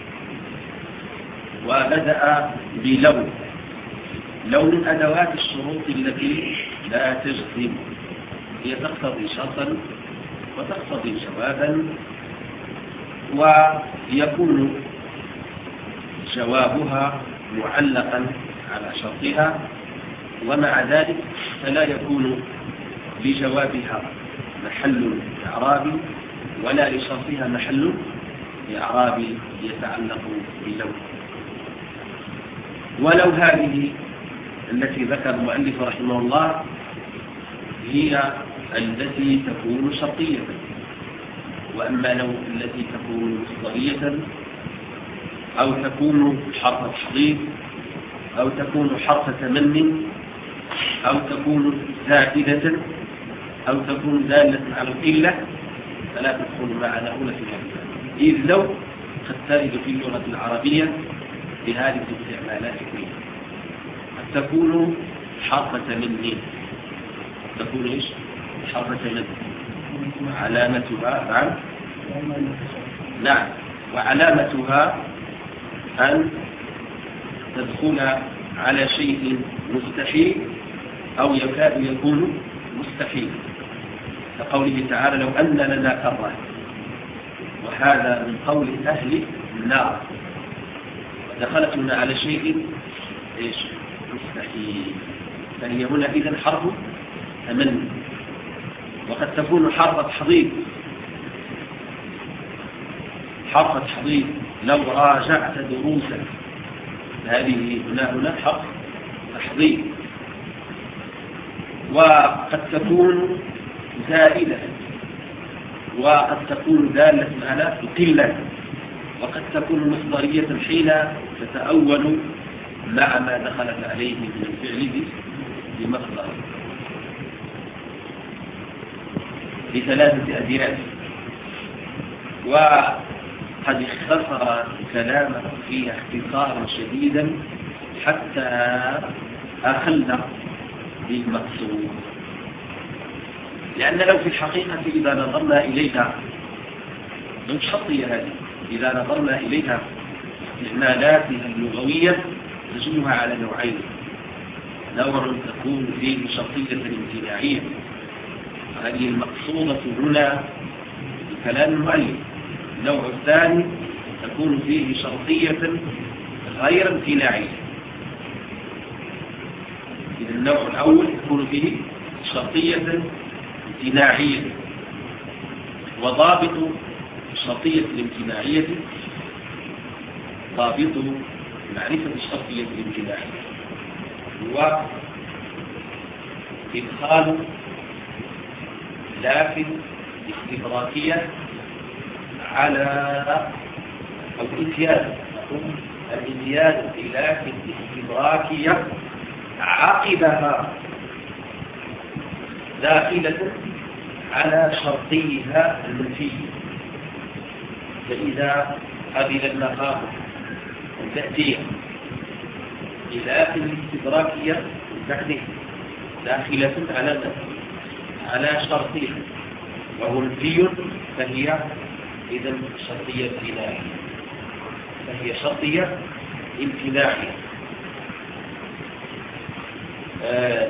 وبدأ بلو. لو من أدوات الشروط التي لا تجزم، هي تقتضي شرطا وتقتضي جوابا، ويكون جوابها معلقا على شرطها، ومع ذلك فلا يكون لجوابها محل إعرابي ولا لشرطها محل إعرابي يتعلق باللون. ولو هذه التي ذكر المؤلف رحمه الله هي التي تكون شرطية، وأما لو التي تكون مصدرية أو تكون حرف تحضير أو تكون حرف تمن أو تكون زائدة أو تكون دالة على القلة فلا تدخل معنا هنا في هذا، إذ لو قد ترد في اللغة العربية بهذه الاستعمالات كلها. قد تكون حرف تمن، تكون إيش؟ حرف تمن علامتها نعم نعم وعلامتها أن تدخل على شيء مستحيل أو يكاد يكون مستحيل، كقوله تعالى: لو أن لنا كرة، وهذا من قول أهل النار، ودخلت هنا على شيء إيش؟ مستحيل، فهي هنا إذن حرف تمني. وقد تكون حرف تحضير، حرف تحضير لو راجعت دروسا، هذه هنا هنا حرف تحضير. وقد تكون زائدة، وقد تكون دالة على القلة، وقد تكون مصدرية حين تتأول مع ما دخلت عليه من الفعل بمصدر بثلاثة أديان. وقد اختصر كلامه فيها اختصارا شديدا حتى أخل بالمقصود، لأن لو في الحقيقة إذا نظرنا إليها من شرطية هذه إذا نظرنا إليها استعمالاتها اللغوية نجدها على نوعين: نوع تكون فيه شرطية امتناعية، هذه المقصودة هنا بكلام المؤلف. النوع الثاني تكون فيه شرطية غير امتناعية. إذا النوع الأول يكون فيه شرطية امتناعية، وضابط الشرطية الامتناعية ضابط معرفة الشرطية الامتناعية هو إدخال لافظ استدراكية على أو إتيان الإتيان بلافظ استدراكية عقبها داخلة على شرطيها المنفي. فإذا قبل النقاط أن تأتي بلافظ استدراكية تحدث داخلة على على شرطيها وهو منفي، فهي إذا شرطية امتناعية فهي شرطية امتناعية آه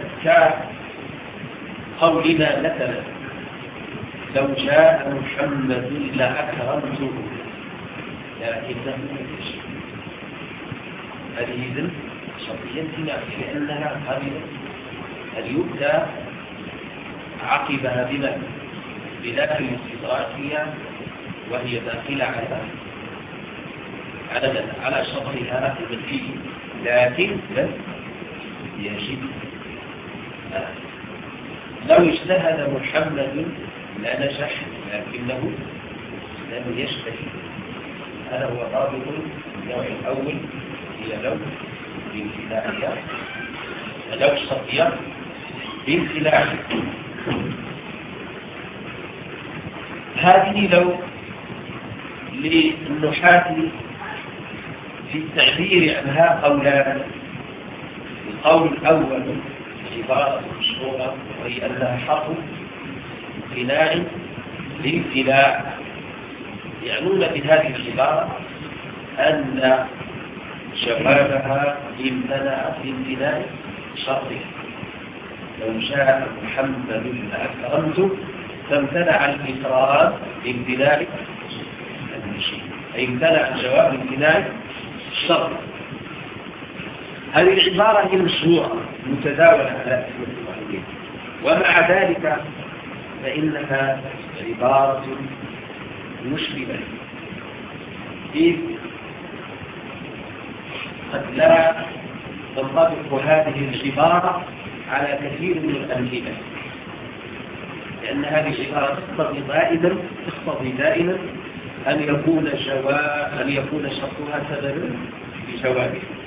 كقولنا مثلا لو جاء محمد لأكرمته لكنه يجب. هذه إذن شرطية امتناعية لأنها قابلة أن يبدأ عقبها بما بذات الاستدراكية وهي داخلة على على على شرطها المنفي، لكن لم يجب. لو اجتهد محمد لنجح لكنه لم يجتهد. هذا هو ضابط النوع الأول، هي لو بامتناعية لو الشرطية بامتناعية. هذه لو للنحاة في التعبير عنها قولان. القول الأول عبارة مشهورة وهي أنها حرف امتناع لامتناع، يعنون بهذه العبارة أن جوابها امتنع في امتناع شرطه. لو جاء محمد لأكرمته فامتنع الإكرام بامتناع المشي، أي امتنع جواب امتناع الشرط. هذه العبارة هي المشهورة المتداولة على أسئلة المعلمين، ومع ذلك فإنها عبارة مشكلة، إذ قد لا تنطبق هذه العبارة على كثير من الأمثلة، لأن هذه العبارة تقتضي دائما تقتضي دائما أن يكون جواب أن يكون شرطها سببا لجوابها.